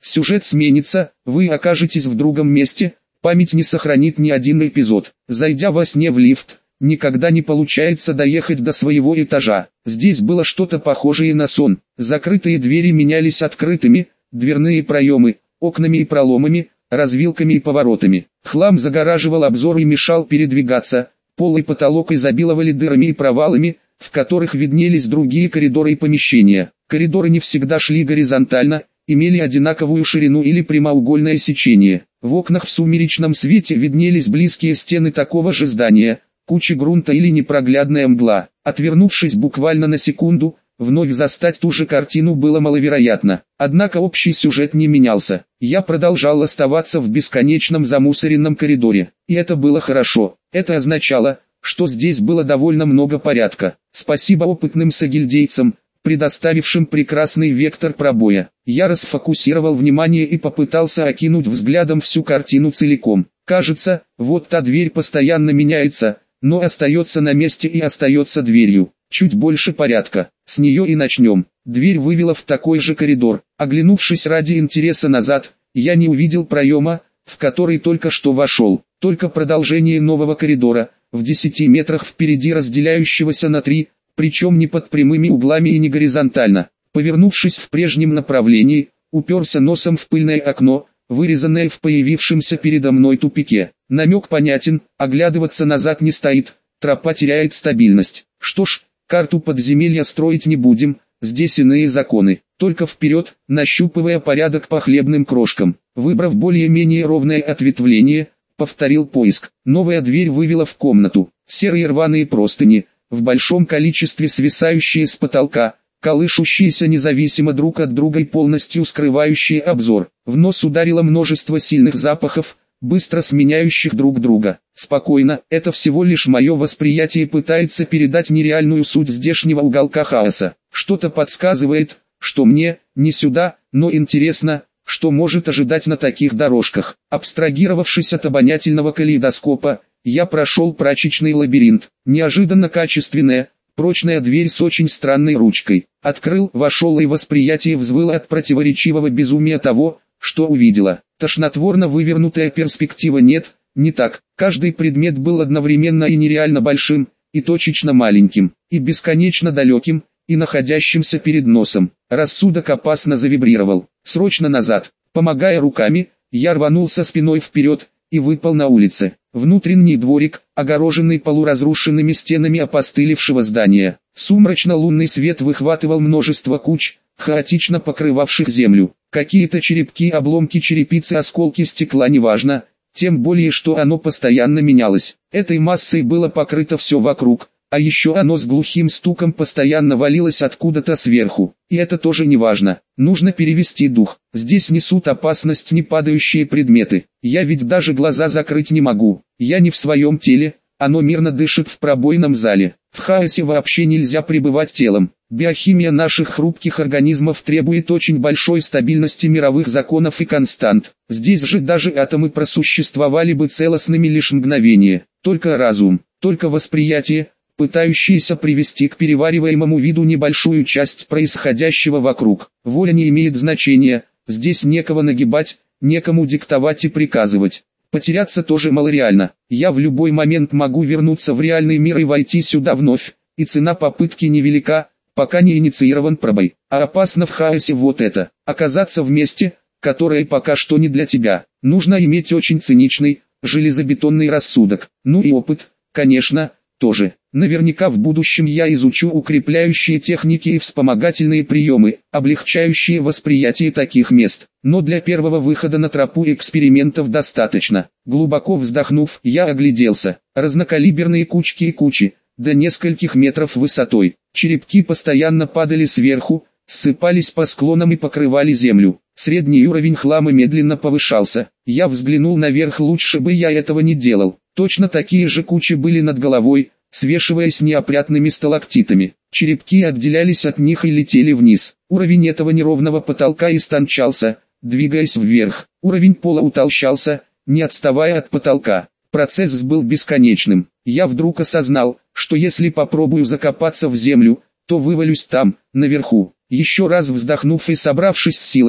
Сюжет сменится, вы окажетесь в другом месте, память не сохранит ни один эпизод. Зайдя во сне в лифт, никогда не получается доехать до своего этажа. Здесь было что-то похожее на сон. Закрытые двери менялись открытыми, дверные проемы, окнами и проломами, развилками и поворотами. Хлам загораживал обзор и мешал передвигаться, пол и потолок изобиловали дырами и провалами, в которых виднелись другие коридоры и помещения. Коридоры не всегда шли горизонтально, имели одинаковую ширину или прямоугольное сечение. В окнах в сумеречном свете виднелись близкие стены такого же здания, куча грунта или непроглядная мгла. Отвернувшись буквально на секунду, вновь застать ту же картину было маловероятно. Однако общий сюжет не менялся. Я продолжал оставаться в бесконечном замусоренном коридоре. И это было хорошо. Это означало, что здесь было довольно много порядка. Спасибо опытным сагильдейцам, предоставившим прекрасный вектор пробоя. Я расфокусировал внимание и попытался окинуть взглядом всю картину целиком. Кажется, вот та дверь постоянно меняется, но остается на месте и остается дверью. Чуть больше порядка. С нее и начнем. Дверь вывела в такой же коридор. Оглянувшись ради интереса назад, я не увидел проема, в который только что вошел. Только продолжение нового коридора, в десяти метрах впереди разделяющегося на три, причем не под прямыми углами и не горизонтально. Повернувшись в прежнем направлении, уперся носом в пыльное окно, вырезанное в появившемся передо мной тупике. Намек понятен, оглядываться назад не стоит, тропа теряет стабильность. Что ж, карту подземелья строить не будем, здесь иные законы. Только вперед, нащупывая порядок по хлебным крошкам. Выбрав более-менее ровное ответвление, повторил поиск. Новая дверь вывела в комнату. Серые рваные простыни, в большом количестве свисающие с потолка, колышущиеся независимо друг от друга и полностью скрывающие обзор. В нос ударило множество сильных запахов, быстро сменяющих друг друга. Спокойно, это всего лишь мое восприятие пытается передать нереальную суть здешнего уголка хаоса. Что-то подсказывает, что мне, не сюда, но интересно, что может ожидать на таких дорожках. Абстрагировавшись от обонятельного калейдоскопа, я прошел прачечный лабиринт. Неожиданно качественная, прочная дверь с очень странной ручкой. Открыл, вошел и восприятие взвыло от противоречивого безумия того, что увидела. Тошнотворно вывернутая перспектива нет, не так. Каждый предмет был одновременно и нереально большим, и точечно маленьким, и бесконечно далеким, и находящимся перед носом. Рассудок опасно завибрировал. Срочно назад. Помогая руками, я рванулся спиной вперед и выпал на улице. Внутренний дворик, огороженный полуразрушенными стенами опостылевшего здания. Сумрачно-лунный свет выхватывал множество куч, хаотично покрывавших землю. Какие-то черепки, обломки черепицы, осколки стекла, неважно, тем более что оно постоянно менялось. Этой массой было покрыто все вокруг, а еще оно с глухим стуком постоянно валилось откуда-то сверху. И это тоже неважно. Нужно перевести дух. Здесь несут опасность не падающие предметы. Я ведь даже глаза закрыть не могу. Я не в своем теле, оно мирно дышит в пробойном зале. В хаосе вообще нельзя пребывать телом. Биохимия наших хрупких организмов требует очень большой стабильности мировых законов и констант. Здесь же даже атомы просуществовали бы целостными лишь мгновение. Только разум, только восприятие, пытающиеся привести к перевариваемому виду небольшую часть происходящего вокруг. Воля не имеет значения, здесь некого нагибать, некому диктовать и приказывать. Потеряться тоже малореально. Я в любой момент могу вернуться в реальный мир и войти сюда вновь, и цена попытки невелика, пока не инициирован пробой. А опасно в хаосе вот это, оказаться в месте, которое пока что не для тебя. Нужно иметь очень циничный, железобетонный рассудок. Ну и опыт, конечно, тоже. Наверняка в будущем я изучу укрепляющие техники и вспомогательные приемы, облегчающие восприятие таких мест. Но для первого выхода на тропу экспериментов достаточно. Глубоко вздохнув, я огляделся. Разнокалиберные кучки и кучи, до нескольких метров высотой. Черепки постоянно падали сверху, ссыпались по склонам и покрывали землю. Средний уровень хлама медленно повышался. Я взглянул наверх, лучше бы я этого не делал. Точно такие же кучи были над головой, свешиваясь неопрятными сталактитами. Черепки отделялись от них и летели вниз. Уровень этого неровного потолка истончался, двигаясь вверх. Уровень пола утолщался, не отставая от потолка. Процесс был бесконечным. Я вдруг осознал, что если попробую закопаться в землю, то вывалюсь там, наверху. Еще раз вздохнув и собравшись с силами,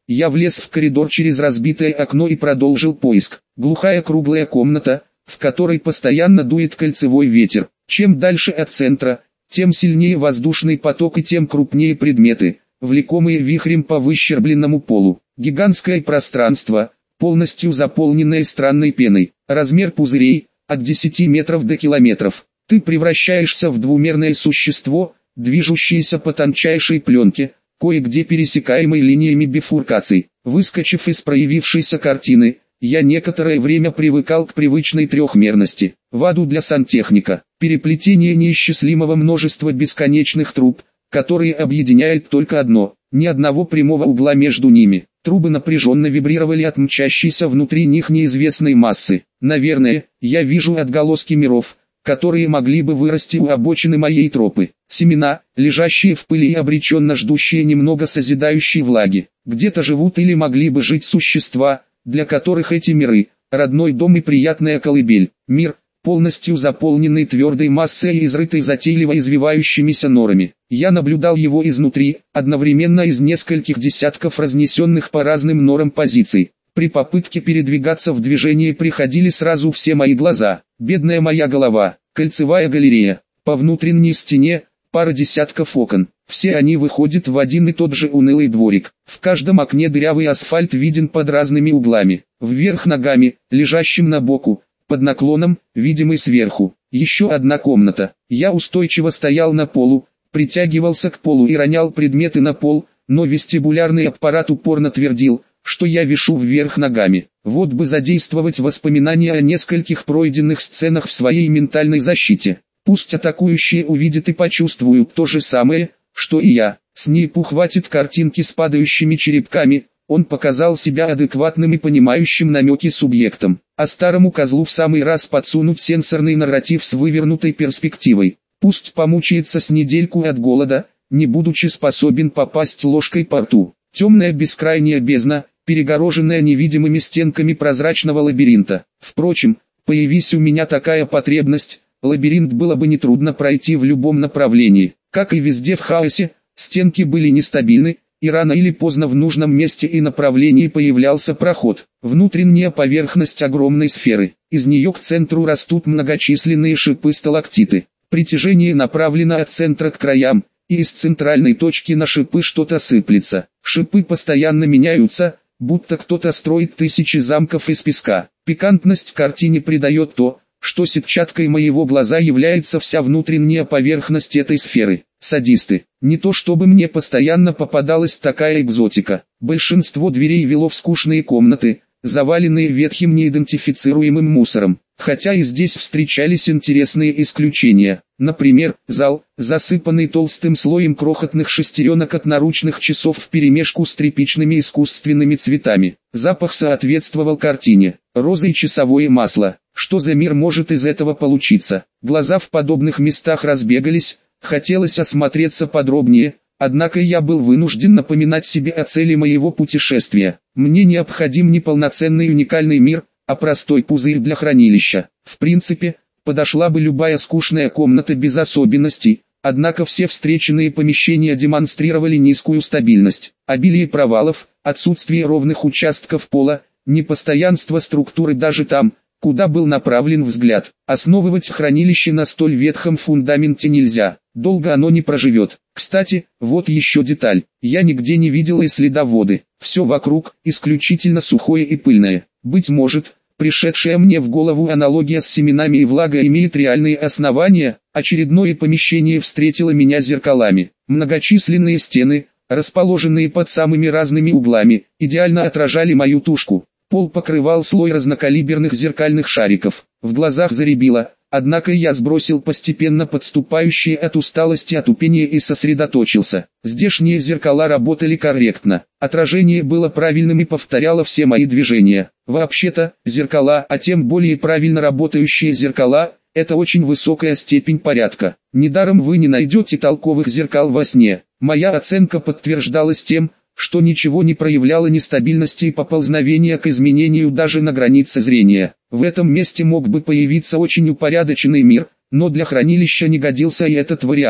Я влез в коридор через разбитое окно и продолжил поиск. Глухая круглая комната, в которой постоянно дует кольцевой ветер. Чем дальше от центра, тем сильнее воздушный поток и тем крупнее предметы, влекомые вихрем по выщербленному полу. Гигантское пространство, полностью заполненное странной пеной. Размер пузырей – от десяти метров до километров. Ты превращаешься в двумерное существо, движущееся по тончайшей пленке, кое-где пересекаемой линиями бифуркаций. Выскочив из проявившейся картины, я некоторое время привыкал к привычной трехмерности. В аду для сантехника, переплетение неисчислимого множества бесконечных труб, которые объединяет только одно, ни одного прямого угла между ними. Трубы напряженно вибрировали от мчащейся внутри них неизвестной массы. Наверное, я вижу отголоски миров, которые могли бы вырасти у обочины моей тропы. Семена, лежащие в пыли и обреченно ждущие немного созидающей влаги. Где-то живут или могли бы жить существа, для которых эти миры – родной дом и приятная колыбель. Мир, полностью заполненный твердой массой и изрытой затейливо извивающимися норами. Я наблюдал его изнутри, одновременно из нескольких десятков разнесенных по разным норам позиций. При попытке передвигаться в движении приходили сразу все мои глаза. Бедная моя голова, кольцевая галерея, по внутренней стене, пара десятков окон. Все они выходят в один и тот же унылый дворик. В каждом окне дырявый асфальт виден под разными углами. Вверх ногами, лежащим на боку, под наклоном, видимый сверху. Еще одна комната. Я устойчиво стоял на полу, притягивался к полу и ронял предметы на пол, но вестибулярный аппарат упорно твердил, что я вишу вверх ногами. Вот бы задействовать воспоминания о нескольких пройденных сценах в своей ментальной защите. Пусть атакующие увидят и почувствуют то же самое, что и я. С Нейпу хватит картинки с падающими черепками. Он показал себя адекватным и понимающим намеки субъектом. А старому козлу в самый раз подсунуть сенсорный нарратив с вывернутой перспективой. Пусть помучается с недельку от голода, не будучи способен попасть ложкой по рту. Темная бескрайняя бездна, перегороженная невидимыми стенками прозрачного лабиринта. Впрочем, появись у меня такая потребность, лабиринт было бы нетрудно пройти в любом направлении. Как и везде в хаосе, стенки были нестабильны, и рано или поздно в нужном месте и направлении появлялся проход. Внутренняя поверхность огромной сферы. Из нее к центру растут многочисленные шипы-сталактиты. Притяжение направлено от центра к краям, и из центральной точки на шипы что-то сыплется. Шипы постоянно меняются, будто кто-то строит тысячи замков из песка. Пикантность картине придает то, что сетчаткой моего глаза является вся внутренняя поверхность этой сферы. Садисты. Не то чтобы мне постоянно попадалась такая экзотика. Большинство дверей вело в скучные комнаты, заваленные ветхим неидентифицируемым мусором. Хотя и здесь встречались интересные исключения. Например, зал, засыпанный толстым слоем крохотных шестеренок от наручных часов вперемешку с тряпичными искусственными цветами. Запах соответствовал картине. Розы и часовое масло. Что за мир может из этого получиться? Глаза в подобных местах разбегались, хотелось осмотреться подробнее, однако я был вынужден напоминать себе о цели моего путешествия. Мне необходим не полноценный уникальный мир, а простой пузырь для хранилища. В принципе, подошла бы любая скучная комната без особенностей, однако все встреченные помещения демонстрировали низкую стабильность, обилие провалов, отсутствие ровных участков пола, непостоянство структуры даже там, куда был направлен взгляд. Основывать хранилище на столь ветхом фундаменте нельзя, долго оно не проживет. Кстати, вот еще деталь, я нигде не видел и следа воды, все вокруг исключительно сухое и пыльное. Быть может, пришедшая мне в голову аналогия с семенами и влагой имеет реальные основания. Очередное помещение встретило меня зеркалами. Многочисленные стены, расположенные под самыми разными углами, идеально отражали мою тушку. Пол покрывал слой разнокалиберных зеркальных шариков. В глазах заребило, однако я сбросил постепенно подступающие от усталости отупение и сосредоточился. Здешние зеркала работали корректно. Отражение было правильным и повторяло все мои движения. Вообще-то, зеркала, а тем более правильно работающие зеркала, это очень высокая степень порядка. Недаром вы не найдете толковых зеркал во сне. Моя оценка подтверждалась тем, что ничего не проявляло нестабильности и поползновения к изменению даже на границе зрения. В этом месте мог бы появиться очень упорядоченный мир, но для хранилища не годился и этот вариант.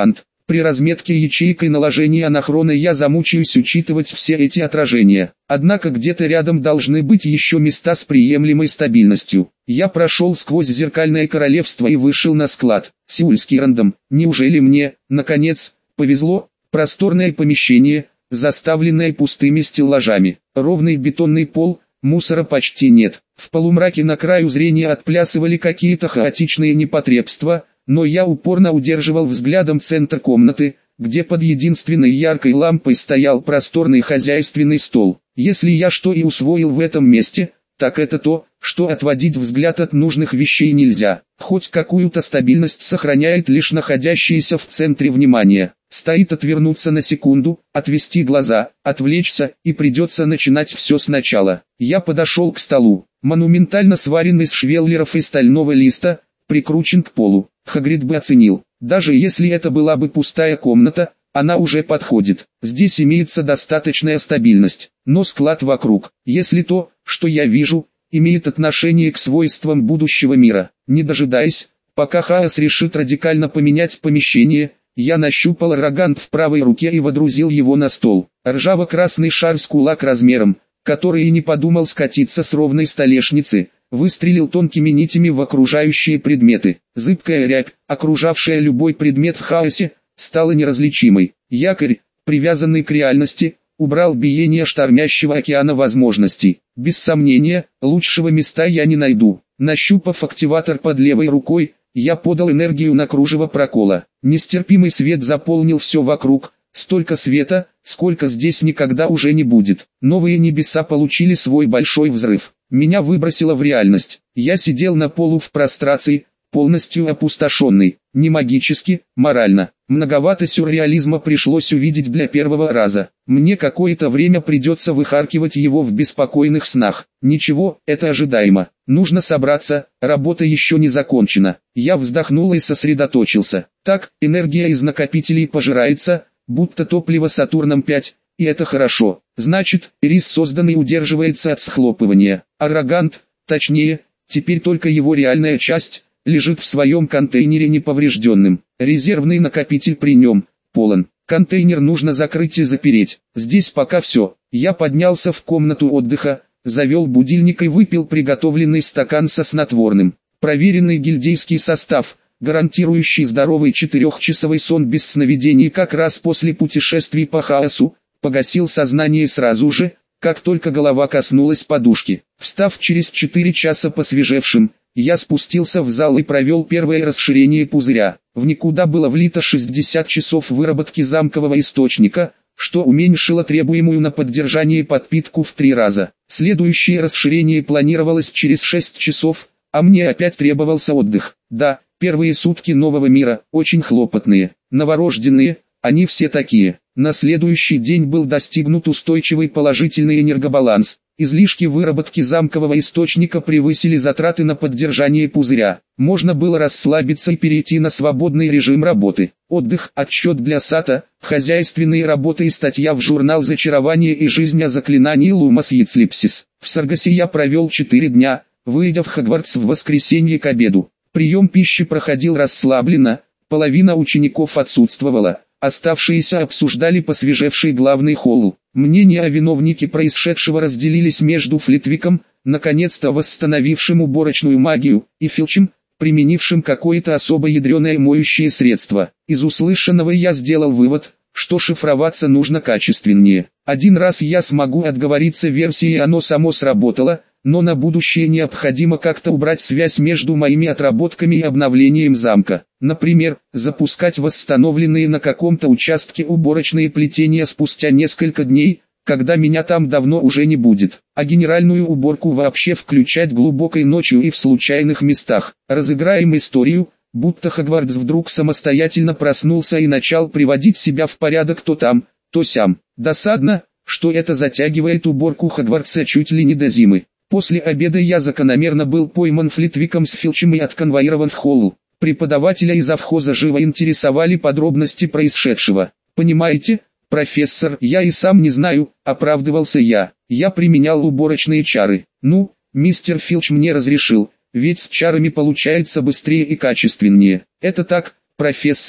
При разметке ячейкой наложения анахрона я замучаюсь учитывать все эти отражения. Однако где-то рядом должны быть еще места с приемлемой стабильностью. Я прошел сквозь зеркальное королевство и вышел на склад. Сеульский рандом. Неужели мне, наконец, повезло? Просторное помещение, заставленное пустыми стеллажами. Ровный бетонный пол, мусора почти нет. В полумраке на краю зрения отплясывали какие-то хаотичные непотребства, но я упорно удерживал взглядом центр комнаты, где под единственной яркой лампой стоял просторный хозяйственный стол. Если я что и усвоил в этом месте, так это то, что отводить взгляд от нужных вещей нельзя. Хоть какую-то стабильность сохраняет лишь находящееся в центре внимания. Стоит отвернуться на секунду, отвести глаза, отвлечься, и придется начинать все сначала. Я подошел к столу. Монументально сваренный из швеллеров и стального листа, прикручен к полу. Хагрид бы оценил. Даже если это была бы пустая комната, она уже подходит. Здесь имеется достаточная стабильность. Но склад вокруг, если то, что я вижу, имеет отношение к свойствам будущего мира. Не дожидаясь, пока Хаос решит радикально поменять помещение, я нащупал рогант в правой руке и водрузил его на стол. Ржаво-красный шар с кулак размером, который и не подумал скатиться с ровной столешницы, выстрелил тонкими нитями в окружающие предметы. Зыбкая рябь, окружавшая любой предмет в хаосе, стала неразличимой. Якорь, привязанный к реальности, убрал биение штормящего океана возможностей. Без сомнения, лучшего места я не найду. Нащупав активатор под левой рукой, я подал энергию на кружево прокола. Нестерпимый свет заполнил все вокруг, столько света, сколько здесь никогда уже не будет. Новые небеса получили свой большой взрыв. Меня выбросило в реальность. Я сидел на полу в прострации, полностью опустошенный. Не магически, морально. Многовато сюрреализма пришлось увидеть для первого раза. Мне какое-то время придется выхаркивать его в беспокойных снах. Ничего, это ожидаемо. Нужно собраться, работа еще не закончена. Я вздохнул и сосредоточился. Так, энергия из накопителей пожирается, будто топливо Сатурном пять, и это хорошо. Значит, рис созданный удерживается от схлопывания. А рогант, точнее, теперь только его реальная часть, лежит в своем контейнере неповрежденным. Резервный накопитель при нем полон. Контейнер нужно закрыть и запереть. Здесь пока все. Я поднялся в комнату отдыха, завел будильник и выпил приготовленный стакан со снотворным. Проверенный гильдейский состав, гарантирующий здоровый четырехчасовой сон без сновидений как раз после путешествий по хаосу, погасил сознание сразу же, как только голова коснулась подушки. Встав через четыре часа посвежевшим, я спустился в зал и провел первое расширение пузыря. В никуда было влито шестьдесят часов выработки замкового источника, что уменьшило требуемую на поддержание подпитку в три раза. Следующее расширение планировалось через шесть часов, а мне опять требовался отдых. Да, первые сутки нового мира, очень хлопотные, новорожденные, они все такие. На следующий день был достигнут устойчивый положительный энергобаланс. Излишки выработки замкового источника превысили затраты на поддержание пузыря. Можно было расслабиться и перейти на свободный режим работы. Отдых, отчет для Сата, хозяйственные работы и статья в журнал «Зачарование и жизнь» о заклинании Лумас Яцлипсис. В Саргасе я провел четыре дня, выйдя в Хогвартс в воскресенье к обеду. Прием пищи проходил расслабленно, половина учеников отсутствовала. Оставшиеся обсуждали посвежевший главный холл. Мнения о виновнике происшедшего разделились между Флитвиком, наконец-то восстановившим уборочную магию, и Филчем, применившим какое-то особо ядреное моющее средство. Из услышанного я сделал вывод, что шифроваться нужно качественнее. Один раз я смогу отговориться версией, оно само сработало, но на будущее необходимо как-то убрать связь между моими отработками и обновлением замка. Например, запускать восстановленные на каком-то участке уборочные плетения спустя несколько дней, когда меня там давно уже не будет. А генеральную уборку вообще включать глубокой ночью и в случайных местах. Разыграем историю, будто Хогвартс вдруг самостоятельно проснулся и начал приводить себя в порядок то там, то сям. Досадно, что это затягивает уборку Хогвартса чуть ли не до зимы. После обеда я закономерно был пойман Флитвиком с Филчем и отконвоирован в холл. Преподавателя и завхоза живо интересовали подробности происшедшего. «Понимаете, профессор, я и сам не знаю», — оправдывался я. «Я применял уборочные чары. Ну, мистер Филч мне разрешил, ведь с чарами получается быстрее и качественнее». «Это так, профессор»,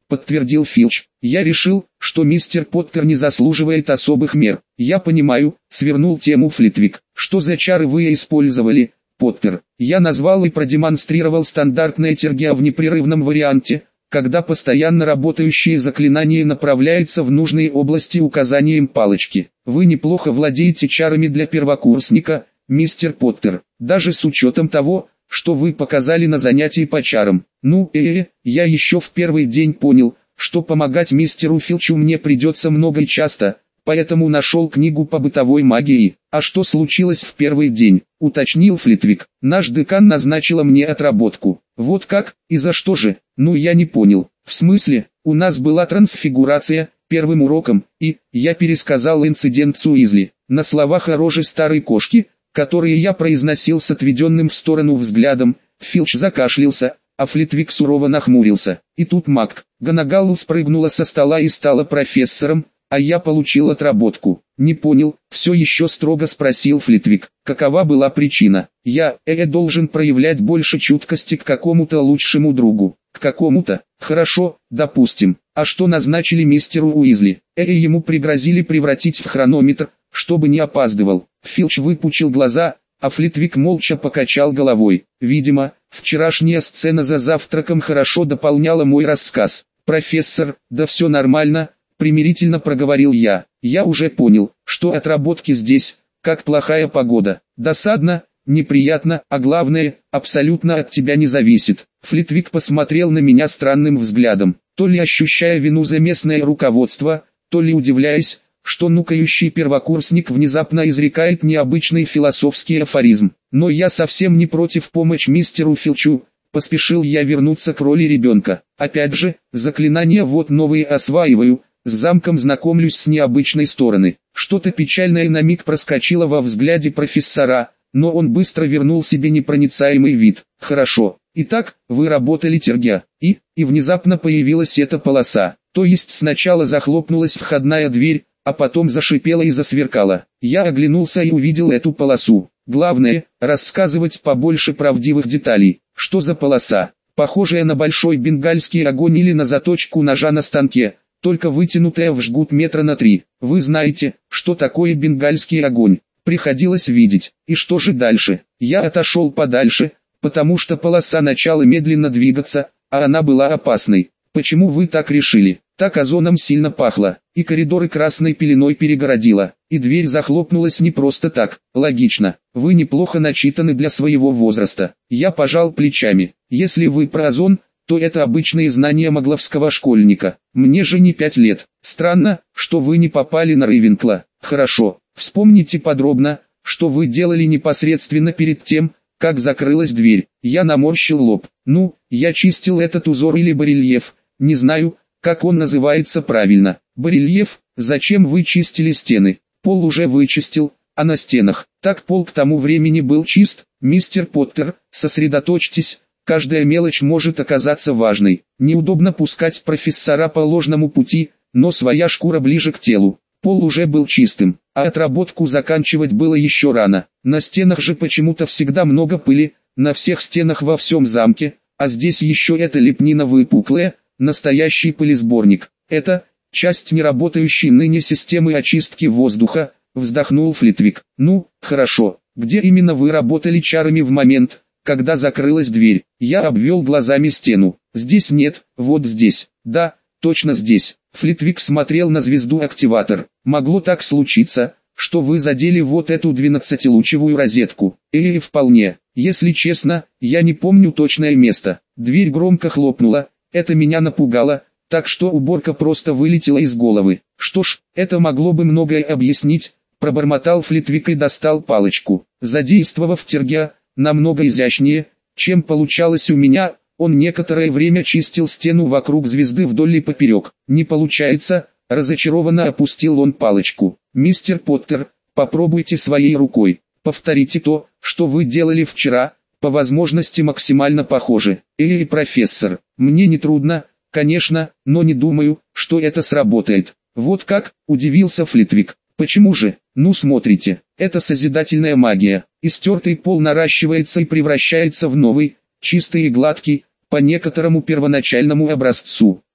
подтвердил Филч. Я решил, что мистер Поттер не заслуживает особых мер. Я понимаю, свернул тему Флитвик. Что за чары вы использовали, Поттер? Я назвал и продемонстрировал стандартное тергия в непрерывном варианте, когда постоянно работающие заклинания направляются в нужные области указанием палочки. Вы неплохо владеете чарами для первокурсника, мистер Поттер, даже с учетом того, что вы показали на занятии по чарам. Ну, э-э, я еще в первый день понял, что помогать мистеру Филчу мне придется много и часто, поэтому нашел книгу по бытовой магии. А что случилось в первый день, уточнил Флитвик. Наш декан назначила мне отработку. Вот как, и за что же? Ну я не понял. В смысле, у нас была трансфигурация, первым уроком, и, я пересказал инцидент с Уизли, на словах о роже старой кошки, которые я произносил с отведенным в сторону взглядом. Филч закашлялся, а Флитвик сурово нахмурился. И тут МакГонагал спрыгнула со стола и стала профессором, а я получил отработку. Не понял, все еще строго спросил Флитвик. Какова была причина? Я, э, должен проявлять больше чуткости к какому-то лучшему другу. К какому-то? Хорошо, допустим. А что назначили мистеру Уизли? Э, ему пригрозили превратить в хронометр, чтобы не опаздывал. Филч выпучил глаза, а Флитвик молча покачал головой. Видимо, вчерашняя сцена за завтраком хорошо дополняла мой рассказ. Профессор, да все нормально, примирительно проговорил я. Я уже понял, что отработки здесь, как плохая погода. Досадно, неприятно, а главное, абсолютно от тебя не зависит. Флитвик посмотрел на меня странным взглядом, то ли ощущая вину за местное руководство, то ли удивляясь, что нукающий первокурсник внезапно изрекает необычный философский афоризм. Но я совсем не против помочи мистеру Филчу, поспешил я вернуться к роли ребенка. Опять же, заклинания вот новые осваиваю, с замком знакомлюсь с необычной стороны. Что-то печальное на миг проскочило во взгляде профессора, но он быстро вернул себе непроницаемый вид. Хорошо, итак, вы работали тергя, и, и внезапно появилась эта полоса. То есть сначала захлопнулась входная дверь, а потом зашипела и засверкала. Я оглянулся и увидел эту полосу. Главное, рассказывать побольше правдивых деталей. Что за полоса? Похожая на большой бенгальский огонь или на заточку ножа на станке, только вытянутая в жгут метра на три. Вы знаете, что такое бенгальский огонь? Приходилось видеть. И что же дальше? Я отошел подальше, потому что полоса начала медленно двигаться, а она была опасной. Почему вы так решили? Так озоном сильно пахло, и коридоры красной пеленой перегородило, и дверь захлопнулась не просто так. Логично, вы неплохо начитаны для своего возраста. Я пожал плечами. Если вы про озон, то это обычные знания магловского школьника. Мне же не пять лет. Странно, что вы не попали на Рейвенкла. Хорошо, вспомните подробно, что вы делали непосредственно перед тем, как закрылась дверь. Я наморщил лоб. Ну, я чистил этот узор или барельеф, не знаю, как он называется правильно. Барельеф, зачем вы чистили стены? Пол уже вычистил, а на стенах. Так пол к тому времени был чист. Мистер Поттер, сосредоточьтесь, каждая мелочь может оказаться важной. Неудобно пускать профессора по ложному пути, но своя шкура ближе к телу. Пол уже был чистым, а отработку заканчивать было еще рано. На стенах же почему-то всегда много пыли, на всех стенах во всем замке, а здесь еще эта лепнина выпуклая, настоящий пылесборник. Это часть неработающей ныне системы очистки воздуха, вздохнул Флитвик. Ну, хорошо, где именно вы работали чарами в момент, когда закрылась дверь? Я обвел глазами стену. Здесь нет, вот здесь. Да, точно здесь. Флитвик смотрел на звезду-активатор. Могло так случиться, что вы задели вот эту двенадцатилучевую розетку. Или вполне. Если честно, я не помню точное место. Дверь громко хлопнула. Это меня напугало, так что уборка просто вылетела из головы. Что ж, это могло бы многое объяснить, пробормотал Флитвик и достал палочку. Задействовав тергя, намного изящнее, чем получалось у меня, он некоторое время чистил стену вокруг звезды вдоль и поперек. Не получается, разочарованно опустил он палочку. Мистер Поттер, попробуйте своей рукой. Повторите то, что вы делали вчера, по возможности максимально похоже. Эй, профессор, мне не трудно, конечно, но не думаю, что это сработает. Вот как, удивился Флитвик. Почему же? Ну смотрите, это созидательная магия. Истертый пол наращивается и превращается в новый, чистый и гладкий, по некоторому первоначальному образцу.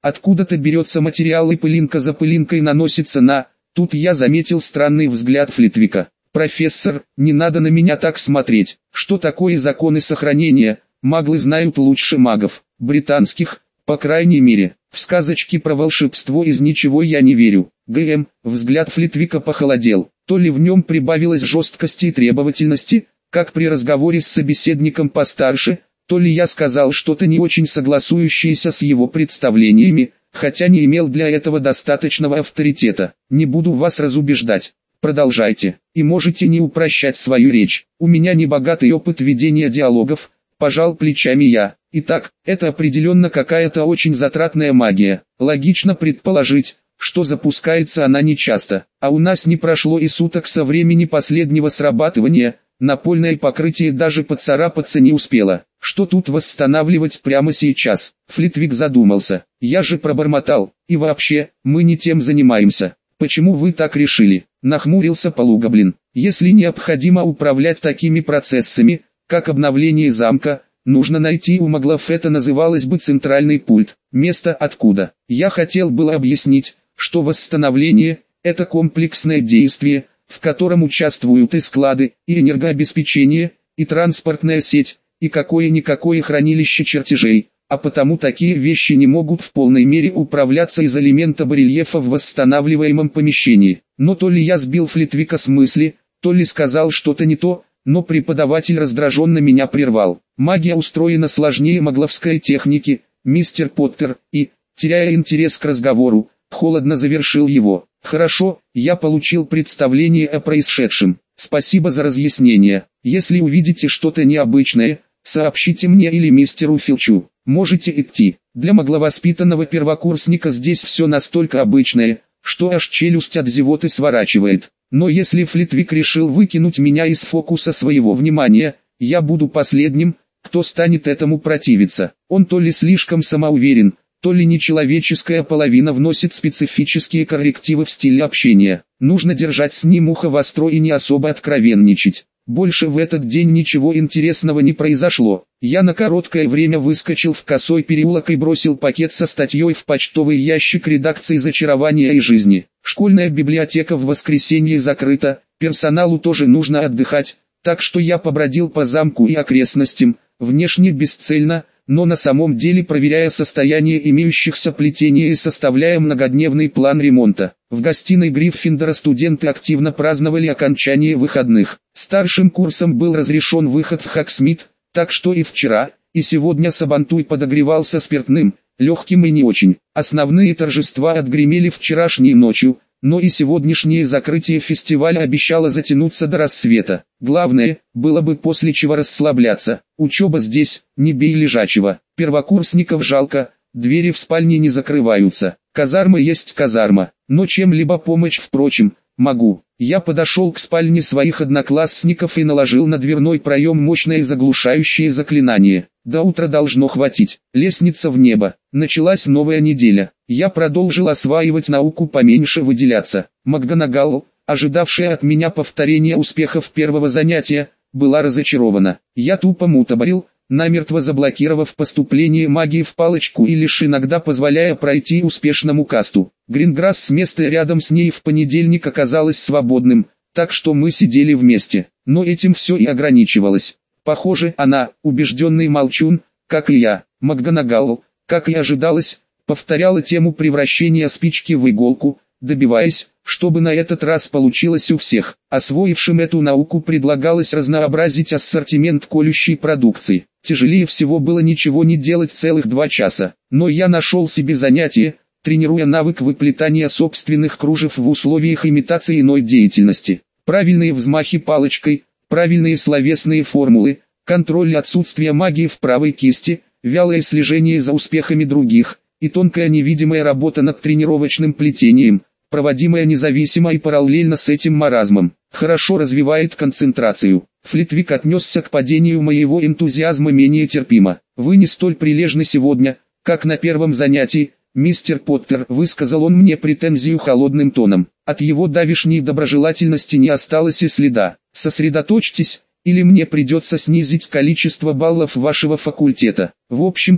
Откуда-то берется материал и пылинка за пылинкой наносится на... Тут я заметил странный взгляд Флитвика. «Профессор, не надо на меня так смотреть. Что такое законы сохранения? Маглы знают лучше магов. Британских, по крайней мере. В сказочки про волшебство из ничего я не верю». ГМ, взгляд Флитвика похолодел. То ли в нем прибавилось жесткости и требовательности, как при разговоре с собеседником постарше, то ли я сказал что-то не очень согласующееся с его представлениями, хотя не имел для этого достаточного авторитета. «Не буду вас разубеждать. Продолжайте, и можете не упрощать свою речь. У меня не богатый опыт ведения диалогов», – пожал плечами я. «Итак, это определенно какая-то очень затратная магия. Логично предположить, что запускается она нечасто, а у нас не прошло и суток со времени последнего срабатывания, напольное покрытие даже поцарапаться не успело. Что тут восстанавливать прямо сейчас?» Флитвик задумался. «Я же пробормотал, и вообще, мы не тем занимаемся». «Почему вы так решили?» – нахмурился Полугоблин. «Если необходимо управлять такими процессами, как обновление замка, нужно найти у маглов, это называлось бы центральный пульт, место откуда». Я хотел было объяснить, что восстановление – это комплексное действие, в котором участвуют и склады, и энергообеспечение, и транспортная сеть, и какое-никакое хранилище чертежей, а потому такие вещи не могут в полной мере управляться из элемента барельефа в восстанавливаемом помещении. Но то ли я сбил Флитвика с мысли, то ли сказал что-то не то, но преподаватель раздраженно меня прервал. «Магия устроена сложнее магловской техники, мистер Поттер», и, теряя интерес к разговору, холодно завершил его. «Хорошо, я получил представление о происшедшем. Спасибо за разъяснение. Если увидите что-то необычное, сообщите мне или мистеру Филчу. Можете идти. Для магловоспитанного первокурсника здесь все настолько обычное, что аж челюсть от зевоты сворачивает. Но если Флитвик решил выкинуть меня из фокуса своего внимания, я буду последним, кто станет этому противиться. Он то ли слишком самоуверен, то ли нечеловеческая половина вносит специфические коррективы в стиле общения. Нужно держать с ним ухо востро и не особо откровенничать. Больше в этот день ничего интересного не произошло. Я на короткое время выскочил в косой переулок и бросил пакет со статьей в почтовый ящик редакции «Зачарования и жизни». Школьная библиотека в воскресенье закрыта, персоналу тоже нужно отдыхать, так что я побродил по замку и окрестностям, внешне бесцельно, но на самом деле проверяя состояние имеющихся плетений и составляя многодневный план ремонта. В гостиной Гриффиндора студенты активно праздновали окончание выходных. Старшим курсом был разрешен выход в Хогсмит, так что и вчера, и сегодня Сабантуй подогревался спиртным, легким и не очень. Основные торжества отгремели вчерашней ночью, но и сегодняшнее закрытие фестиваля обещало затянуться до рассвета. Главное, было бы после чего расслабляться. Учеба здесь, не бей лежачего. Первокурсников жалко, двери в спальне не закрываются. Казарма есть казарма, но чем-либо помочь, впрочем, могу. Я подошел к спальне своих одноклассников и наложил на дверной проем мощное заглушающее заклинание. До утра должно хватить. Лестница в небо. Началась новая неделя. Я продолжил осваивать науку поменьше выделяться. МакГонагал, ожидавшая от меня повторения успехов первого занятия, была разочарована. Я тупо мутаборил, намертво заблокировав поступление магии в палочку и лишь иногда позволяя пройти успешному касту. Гринграсс с места рядом с ней в понедельник оказалось свободным, так что мы сидели вместе. Но этим все и ограничивалось. Похоже, она, убежденный молчун, как и я. МакГонагал, как и ожидалось, повторяла тему превращения спички в иголку, добиваясь, чтобы на этот раз получилось у всех. Освоившим эту науку предлагалось разнообразить ассортимент колющей продукции. Тяжелее всего было ничего не делать целых два часа. Но я нашел себе занятие, тренируя навык выплетания собственных кружев в условиях имитации иной деятельности. Правильные взмахи палочкой, правильные словесные формулы, контроль отсутствия магии в правой кисти, вялое слежение за успехами других, и тонкая невидимая работа над тренировочным плетением, проводимая независимо и параллельно с этим маразмом, хорошо развивает концентрацию. Флитвик отнесся к падению моего энтузиазма менее терпимо. «Вы не столь прилежны сегодня, как на первом занятии, мистер Поттер», — высказал он мне претензию холодным тоном. От его давешней доброжелательности не осталось и следа. «Сосредоточьтесь, или мне придется снизить количество баллов вашего факультета. В общем-то,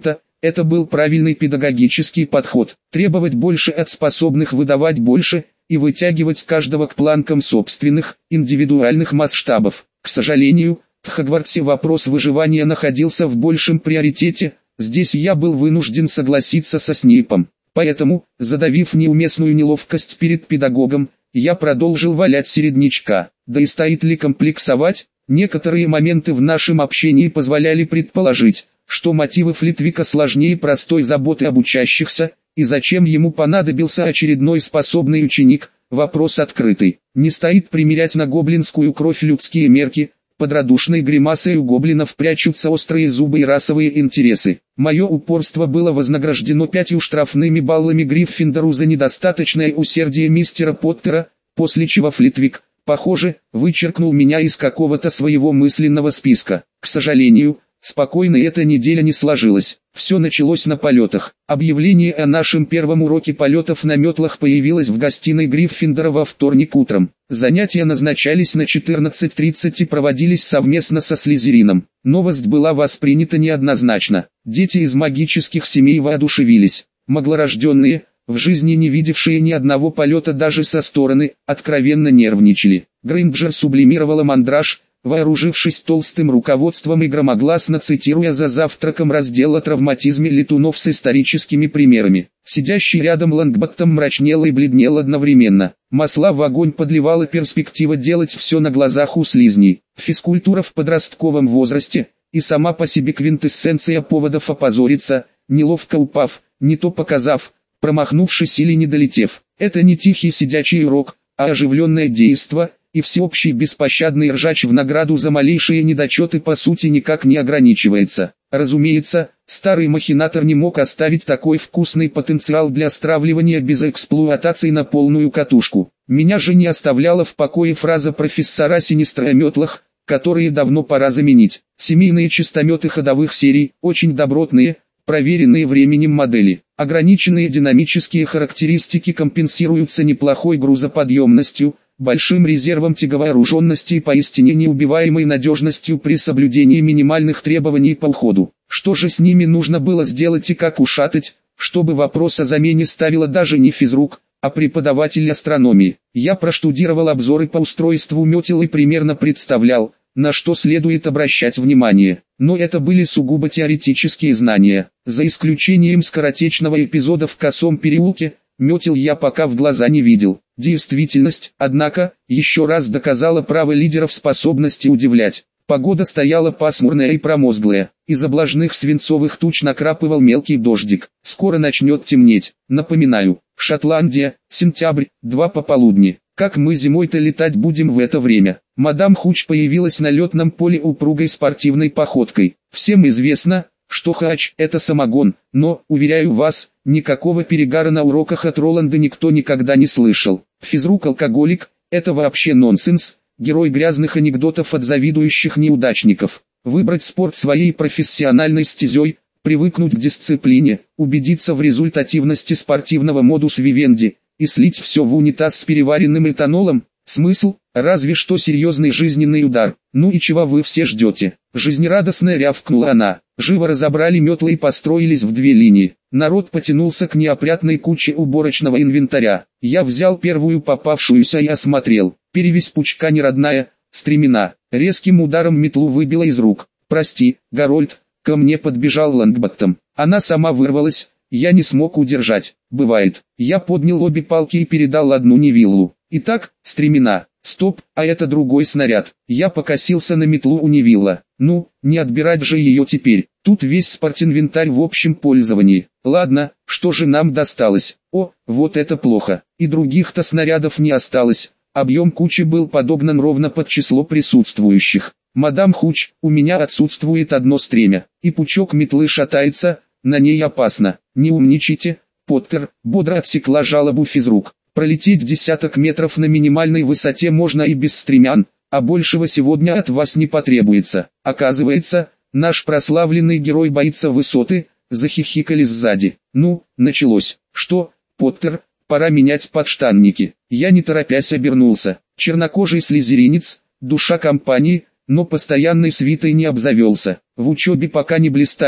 Это был правильный педагогический подход. Требовать больше от способных, выдавать больше и вытягивать каждого к планкам собственных, индивидуальных масштабов. К сожалению, в Хогвартсе вопрос выживания находился в большем приоритете. Здесь я был вынужден согласиться со Снейпом. Поэтому, задавив неуместную неловкость перед педагогом, я продолжил валять середнячка. Да и стоит ли комплексовать? Некоторые моменты в нашем общении позволи предположить, что мотивы Флитвика сложнее простой заботы об учащихся, и зачем ему понадобился очередной способный ученик, вопрос открытый. Не стоит примерять на гоблинскую кровь людские мерки, под радушной гримасой у гоблинов прячутся острые зубы и расовые интересы. Мое упорство было вознаграждено пятью штрафными баллами Гриффиндору за недостаточное усердие мистера Поттера, после чего Флитвик, похоже, вычеркнул меня из какого-то своего мысленного списка. К сожалению, спокойно эта неделя не сложилась. Все началось на полетах. Объявление о нашем первом уроке полетов на метлах появилось в гостиной Гриффиндора во вторник утром. Занятия назначались на четырнадцать тридцать и проводились совместно со Слизерином. Новость была воспринята неоднозначно. Дети из магических семей воодушевились. Маглорожденные, в жизни не видевшие ни одного полета даже со стороны, откровенно нервничали. Грейнджер сублимировала мандраж, вооружившись толстым руководством и громогласно цитируя за завтраком раздел о травматизме летунов с историческими примерами. Сидящий рядом Лонгботтом мрачнел и бледнел одновременно. Масла в огонь подливала перспектива делать все на глазах у слизней. Физкультура в подростковом возрасте, и сама по себе квинтэссенция поводов опозориться, неловко упав, не то показав, промахнувшись или не долетев. Это не тихий сидячий урок, а оживленное действо, и всеобщий беспощадный ржач в награду за малейшие недочеты по сути никак не ограничивается. Разумеется, старый махинатор не мог оставить такой вкусный потенциал для стравливания без эксплуатации на полную катушку. Меня же не оставляла в покое фраза профессора Синистра о метлах, которые давно пора заменить. Семейные чистометы ходовых серий, очень добротные, проверенные временем модели. Ограниченные динамические характеристики компенсируются неплохой грузоподъемностью, большим резервом тяговооруженности и поистине неубиваемой надежностью при соблюдении минимальных требований по уходу. Что же с ними нужно было сделать и как ушатать, чтобы вопрос о замене ставила даже не физрук, а преподаватель астрономии? Я проштудировал обзоры по устройству метел и примерно представлял, на что следует обращать внимание. Но это были сугубо теоретические знания. За исключением скоротечного эпизода в Косом переулке, метел я пока в глаза не видел. Действительность, однако, еще раз доказала право лидеров способности удивлять. Погода стояла пасмурная и промозглая. Из облажных свинцовых туч накрапывал мелкий дождик. Скоро начнет темнеть. Напоминаю, Шотландия, сентябрь, два пополудни. Как мы зимой-то летать будем в это время? Мадам Хуч появилась на летном поле упругой спортивной походкой. Всем известно, что хач – это самогон, но, уверяю вас, никакого перегара на уроках от Роланда никто никогда не слышал. Физрук-алкоголик – это вообще нонсенс, герой грязных анекдотов от завидующих неудачников. Выбрать спорт своей профессиональной стезей, привыкнуть к дисциплине, убедиться в результативности спортивного модус вивенди и слить все в унитаз с переваренным этанолом. Смысл? Разве что серьезный жизненный удар. Ну и чего вы все ждете? Жизнерадостно рявкнула она. Живо разобрали метлы и построились в две линии. Народ потянулся к неопрятной куче уборочного инвентаря. Я взял первую попавшуюся и осмотрел. Перевесь пучка неродная, стремена. Резким ударом метлу выбила из рук. «Прости, Гарольд», ко мне подбежал Лонгботтом. Она сама вырвалась, я не смог удержать. Бывает. Я поднял обе палки и передал одну Невиллу. Итак, стремена. Стоп, а это другой снаряд. Я покосился на метлу у Невилла. Ну, не отбирать же ее теперь. Тут весь спортинвентарь в общем пользовании. Ладно, что же нам досталось? О, вот это плохо. И других-то снарядов не осталось. Объем кучи был подогнан ровно под число присутствующих. Мадам Хуч, у меня отсутствует одно стремя. И пучок метлы шатается, на ней опасно. Не умничайте, Поттер, бодро отсекла жалобу физрук. Пролететь десяток метров на минимальной высоте можно и без стремян, а большего сегодня от вас не потребуется. Оказывается, наш прославленный герой боится высоты, захихикали сзади. Ну, началось. Что, Поттер, пора менять подштанники. Я не торопясь обернулся. Чернокожий слизеринец, душа компании, но постоянной свитой не обзавелся. В учебе пока не блистает,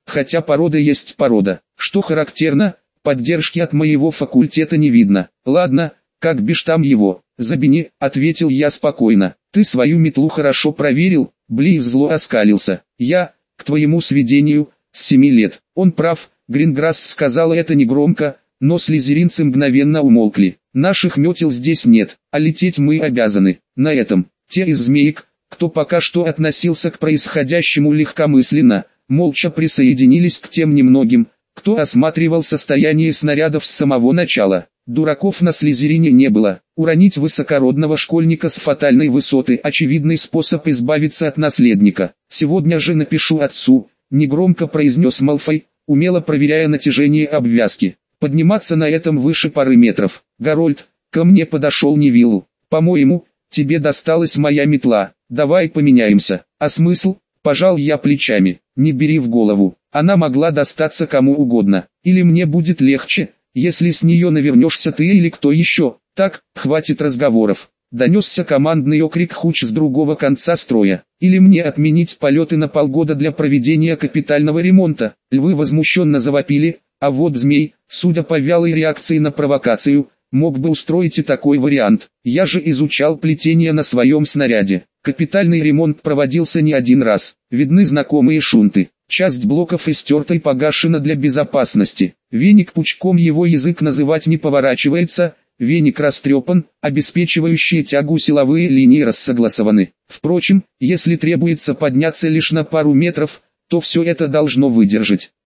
хотя порода есть порода. Что характерно, поддержки от моего факультета не видно. Ладно, как бишь там его, Забини, ответил я спокойно. Ты свою метлу хорошо проверил? Близ зло оскалился. Я, к твоему сведению, с семи лет. Он прав, Гринграсс сказала это негромко, но слизеринцы мгновенно умолкли. Наших метел здесь нет, а лететь мы обязаны. На этом, те из змеек, кто пока что относился к происходящему легкомысленно, молча присоединились к тем немногим, кто осматривал состояние снарядов с самого начала. Дураков на слизерине не было. Уронить высокородного школьника с фатальной высоты – очевидный способ избавиться от наследника. Сегодня же напишу отцу, негромко произнес Малфой, умело проверяя натяжение обвязки. Подниматься на этом выше пары метров. Гарольд, ко мне подошел Невилл. По-моему, тебе досталась моя метла. Давай поменяемся. А смысл? Пожал я плечами. Не бери в голову. Она могла достаться кому угодно. Или мне будет легче, если с нее навернешься ты или кто еще. Так, хватит разговоров. Донесся командный окрик Хуч с другого конца строя. Или мне отменить полеты на полгода для проведения капитального ремонта. Львы возмущенно завопили, а вот змей, судя по вялой реакции на провокацию, мог бы устроить и такой вариант. Я же изучал плетение на своем снаряде. Капитальный ремонт проводился не один раз. Видны знакомые шунты. Часть блоков истерта и погашена для безопасности. Веник пучком его язык называть не поворачивается. Веник растрепан, обеспечивающие тягу силовые линии рассогласованы. Впрочем, если требуется подняться лишь на пару метров, то все это должно выдержать.